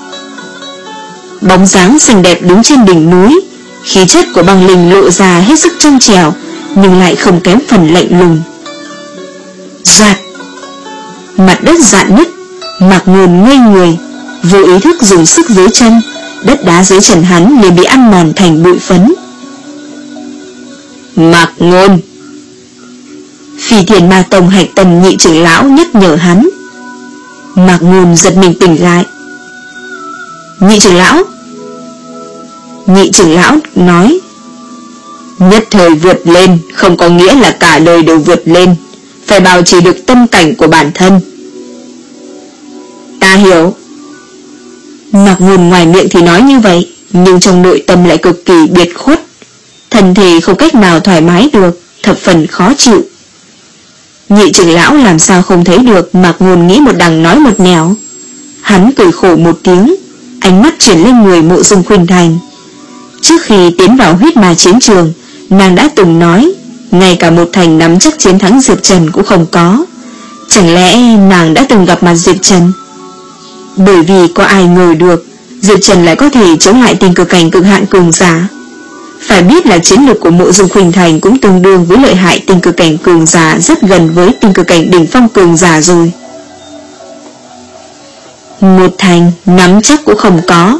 Bóng dáng xinh đẹp đứng trên đỉnh núi, khí chất của băng linh lộ ra hết sức trong trẻo, nhưng lại không kém phần lạnh lùng. Doạt, mặt đất rạn nứt, Mạc Ngôn ngây người, vô ý thức dùng sức dưới chân, đất đá dưới chân hắn liền bị ăn mòn thành bụi phấn. Mạc Ngôn. Phi Thiền Ma Tông hạch tâm nhị trưởng lão nhắc nhở hắn. Mạc Ngôn giật mình tỉnh lại. Nhị trưởng lão? Nhị trưởng lão nói, nhất thời vượt lên không có nghĩa là cả đời đều vượt lên, phải bảo trì được tâm cảnh của bản thân. Ta hiểu. Mạc Ngôn ngoài miệng thì nói như vậy, nhưng trong nội tâm lại cực kỳ biệt khuất, thân thể không cách nào thoải mái được, thập phần khó chịu. Nhị trưởng lão làm sao không thấy được Mạc Ngôn nghĩ một đằng nói một nẻo. Hắn cười khổ một tiếng, ánh mắt chuyển lên người Mộ Dung Khuynh Thành. Trước khi tiến vào huyết ma chiến trường, nàng đã từng nói ngay cả một thành nắm chắc chiến thắng Diệp Trần cũng không có. Chẳng lẽ nàng đã từng gặp mặt Diệp Trần? Bởi vì có ai ngờ được Diệp Trần lại có thể chống lại tình cực cảnh cực hạn cường giả. Phải biết là chiến lược của Mộ Dung Khuynh Thành cũng tương đương với lợi hại tình cực cảnh cường giả, rất gần với tình cực cảnh đỉnh phong cường giả rồi. Một thành nắm chắc cũng không có.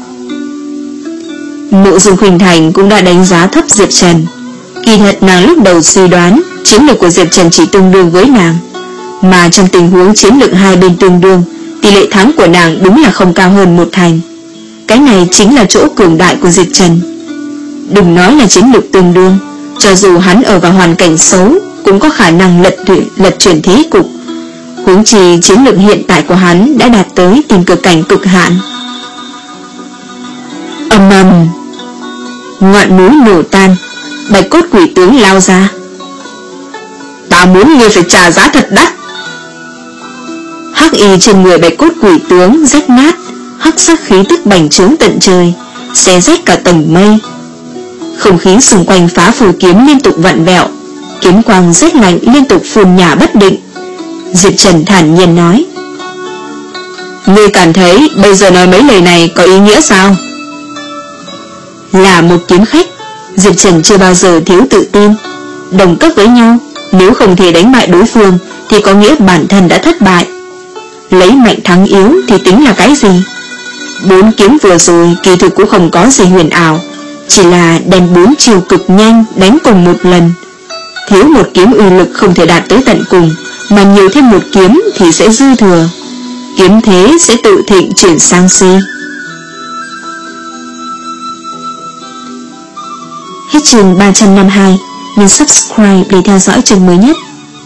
Mộ Dung Khuynh Thành cũng đã đánh giá thấp Diệp Trần. Kỳ thật nàng lúc đầu suy đoán chiến lược của Diệp Trần chỉ tương đương với nàng, mà trong tình huống chiến lược hai bên tương đương, tỷ lệ thắng của nàng đúng là không cao hơn một thành. Cái này chính là chỗ cường đại của Diệp Trần. Đừng nói là chiến lược tương đương, cho dù hắn ở vào hoàn cảnh xấu cũng có khả năng lật, lật chuyển thế cục. Huống chi chiến lược hiện tại của hắn đã đạt tới tình cực cảnh cực hạn. Ầm ầm, ngọn núi nổ tan, bạch cốt quỷ tướng lao ra. Ta muốn ngươi phải trả giá thật đắt. Hắc y trên người bạch cốt quỷ tướng rách nát, hắc sắc khí tức bành trướng tận trời, xé rách cả tầng mây. Không khí xung quanh phá phù kiếm liên tục vặn vẹo, kiếm quang rét lạnh liên tục phun nhả bất định. Diệp Trần thản nhiên nói, ngươi cảm thấy bây giờ nói mấy lời này có ý nghĩa sao? Là một kiếm khách, Diệp Trần chưa bao giờ thiếu tự tin. Đồng cấp với nhau, nếu không thể đánh bại đối phương thì có nghĩa bản thân đã thất bại. Lấy mạnh thắng yếu thì tính là cái gì? Bốn kiếm vừa rồi kỳ thực cũng không có gì huyền ảo, chỉ là đem bốn chiều cực nhanh đánh cùng một lần. Thiếu một kiếm uy lực không thể đạt tới tận cùng, mà nhiều thêm một kiếm thì sẽ dư thừa. Kiếm thế sẽ tự thịnh chuyển sang si. Hết chương ba trăm năm mươi hai. Nhấn subscribe để theo dõi chương mới nhất.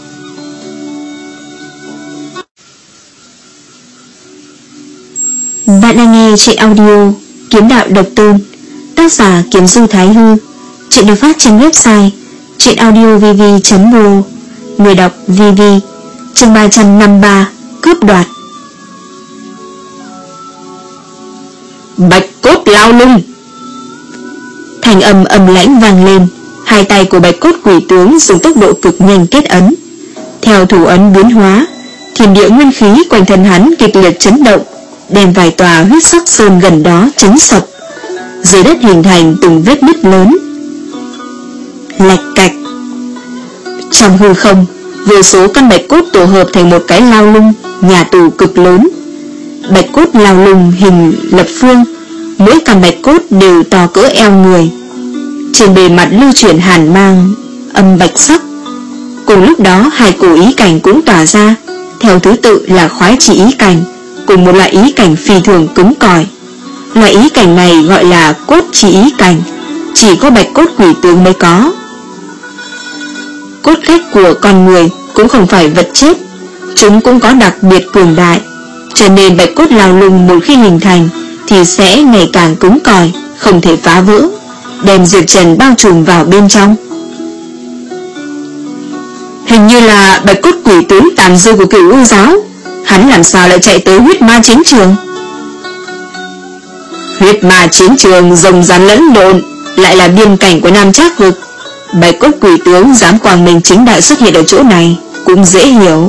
Bạn đang nghe truyện audio Kiếm Đạo Độc Tôn, tác giả Kiếm Du Thái Hư. Truyện được phát trên website truyện audio v v chấm m o. Người đọc vê vê. Chương ba trăm năm mươi ba. Cướp đoạt. Bạch cốt lao lung. Thành âm ầm lãnh vang lên. Hai tay của bạch cốt quỷ tướng dùng tốc độ cực nhanh kết ấn. Theo thủ ấn biến hóa, thiên địa nguyên khí quanh thân hắn kịch liệt chấn động, đem vài tòa huyết sắc sơn gần đó chấn sập. Dưới đất hình thành từng vết nứt lớn. Lạch cạch. Trong hư không, vô số căn bạch cốt tổ hợp thành một cái lao lung, nhà tù cực lớn. Bạch cốt lao lung hình lập phương, mỗi căn bạch cốt đều to cỡ eo người. Trên bề mặt lưu chuyển hàn mang âm bạch sắc. Cùng lúc đó hai cổ ý cảnh cũng tỏa ra, theo thứ tự là khoái chỉ ý cảnh cùng một loại ý cảnh phi thường cứng cỏi. Loại ý cảnh này gọi là cốt chỉ ý cảnh, chỉ có bạch cốt quỷ tướng mới có. Cốt cách của con người cũng không phải vật chết, chúng cũng có đặc biệt cường đại, cho nên bạch cốt lao lung một khi hình thành thì sẽ ngày càng cứng cỏi, không thể phá vỡ, đem Diệp Trần bao trùm vào bên trong. Hình như là bạch cốt quỷ tướng tàn dư của Cửu U giáo. Hắn làm sao lại chạy tới huyết ma chiến trường? Huyết ma chiến trường rồng rắn lẫn lộn, lại là biên cảnh của Nam Trác vực. Bạch cốt quỷ tướng dám quang minh chính đại xuất hiện ở chỗ này cũng dễ hiểu.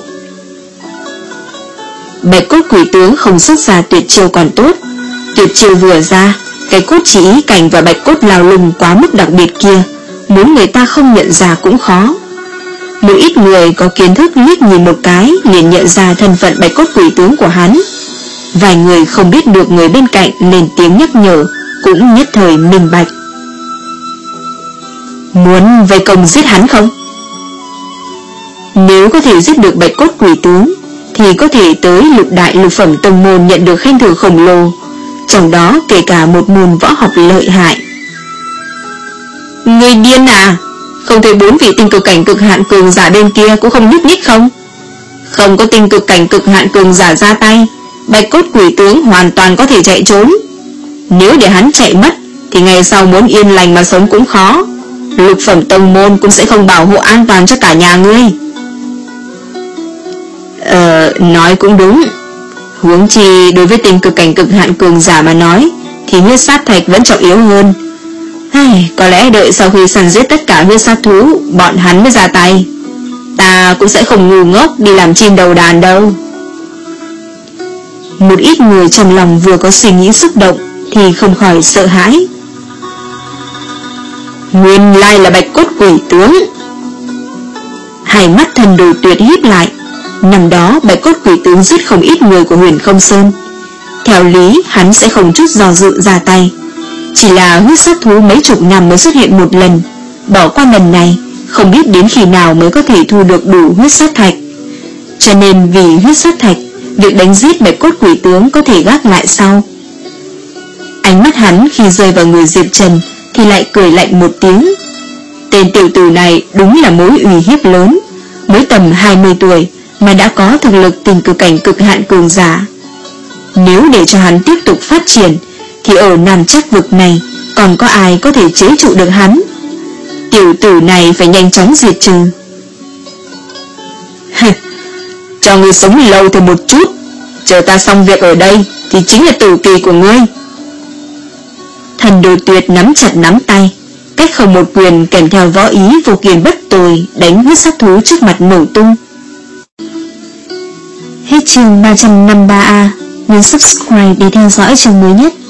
Bạch cốt quỷ tướng không xuất ra tuyệt chiêu còn tốt, tuyệt chiêu vừa ra, cái cốt chỉ ý cảnh và bạch cốt lao lung quá mức đặc biệt kia, muốn người ta không nhận ra cũng khó. Một ít người có kiến thức liếc nhìn một cái liền nhận ra thân phận bạch cốt quỷ tướng của hắn. Vài người không biết được người bên cạnh lên tiếng nhắc nhở, cũng nhất thời minh bạch. Muốn vây công giết hắn không? Nếu có thể giết được bạch cốt quỷ tướng thì có thể tới lục đại lục phẩm tông môn nhận được khen thưởng khổng lồ, trong đó kể cả một môn võ học lợi hại. Người điên à? Không thấy bốn vị tinh cực cảnh cực hạn cường giả bên kia cũng không nhúc nhích không? Không có tinh cực cảnh cực hạn cường giả ra tay, bạch cốt quỷ tướng hoàn toàn có thể chạy trốn. Nếu để hắn chạy mất thì ngày sau muốn yên lành mà sống cũng khó. Lục phẩm tông môn cũng sẽ không bảo hộ an toàn cho cả nhà ngươi. Ờ, nói cũng đúng. Huống chi đối với tinh cực cảnh cực hạn cường giả mà nói thì huyết sát thạch vẫn trọng yếu hơn. Hay, có lẽ đợi sau khi săn giết tất cả huyết sát thú, bọn hắn mới ra tay. Ta cũng sẽ không ngu ngốc đi làm chim đầu đàn đâu. Một ít người trong lòng vừa có suy nghĩ xúc động thì không khỏi sợ hãi. Nguyên lai là bạch cốt quỷ tướng. Hai mắt thần đồ tuyệt híp lại. Năm đó bạch cốt quỷ tướng giết không ít người của Huyền Không Sơn. Theo lý hắn sẽ không chút do dự ra tay. Chỉ là huyết sát thú mấy chục năm mới xuất hiện một lần, bỏ qua lần này không biết đến khi nào mới có thể thu được đủ huyết sát thạch. Cho nên vì huyết sát thạch, việc đánh giết bạch cốt quỷ tướng có thể gác lại sau. Ánh mắt hắn khi rơi vào người Diệp Trần thì lại cười lạnh một tiếng. Tên tiểu tử này đúng là mối uy hiếp lớn, mới tầm hai mươi tuổi mà đã có thực lực tình cực cảnh cực hạn cường giả. Nếu để cho hắn tiếp tục phát triển thì ở Nam Trác vực này còn có ai có thể chế trụ được hắn? Tiểu tử này phải nhanh chóng diệt trừ. Cho ngươi sống lâu thêm một chút, chờ ta xong việc ở đây thì chính là tử kỳ của ngươi. Thần Đồ Tuyệt nắm chặt nắm tay, cách không một quyền kèm theo võ ý vô kiền bất tồi đánh huyết sát thú trước mặt nổ tung. Hết chương ba trăm năm mươi ba A. Nhấn subscribe để theo dõi chương mới nhất.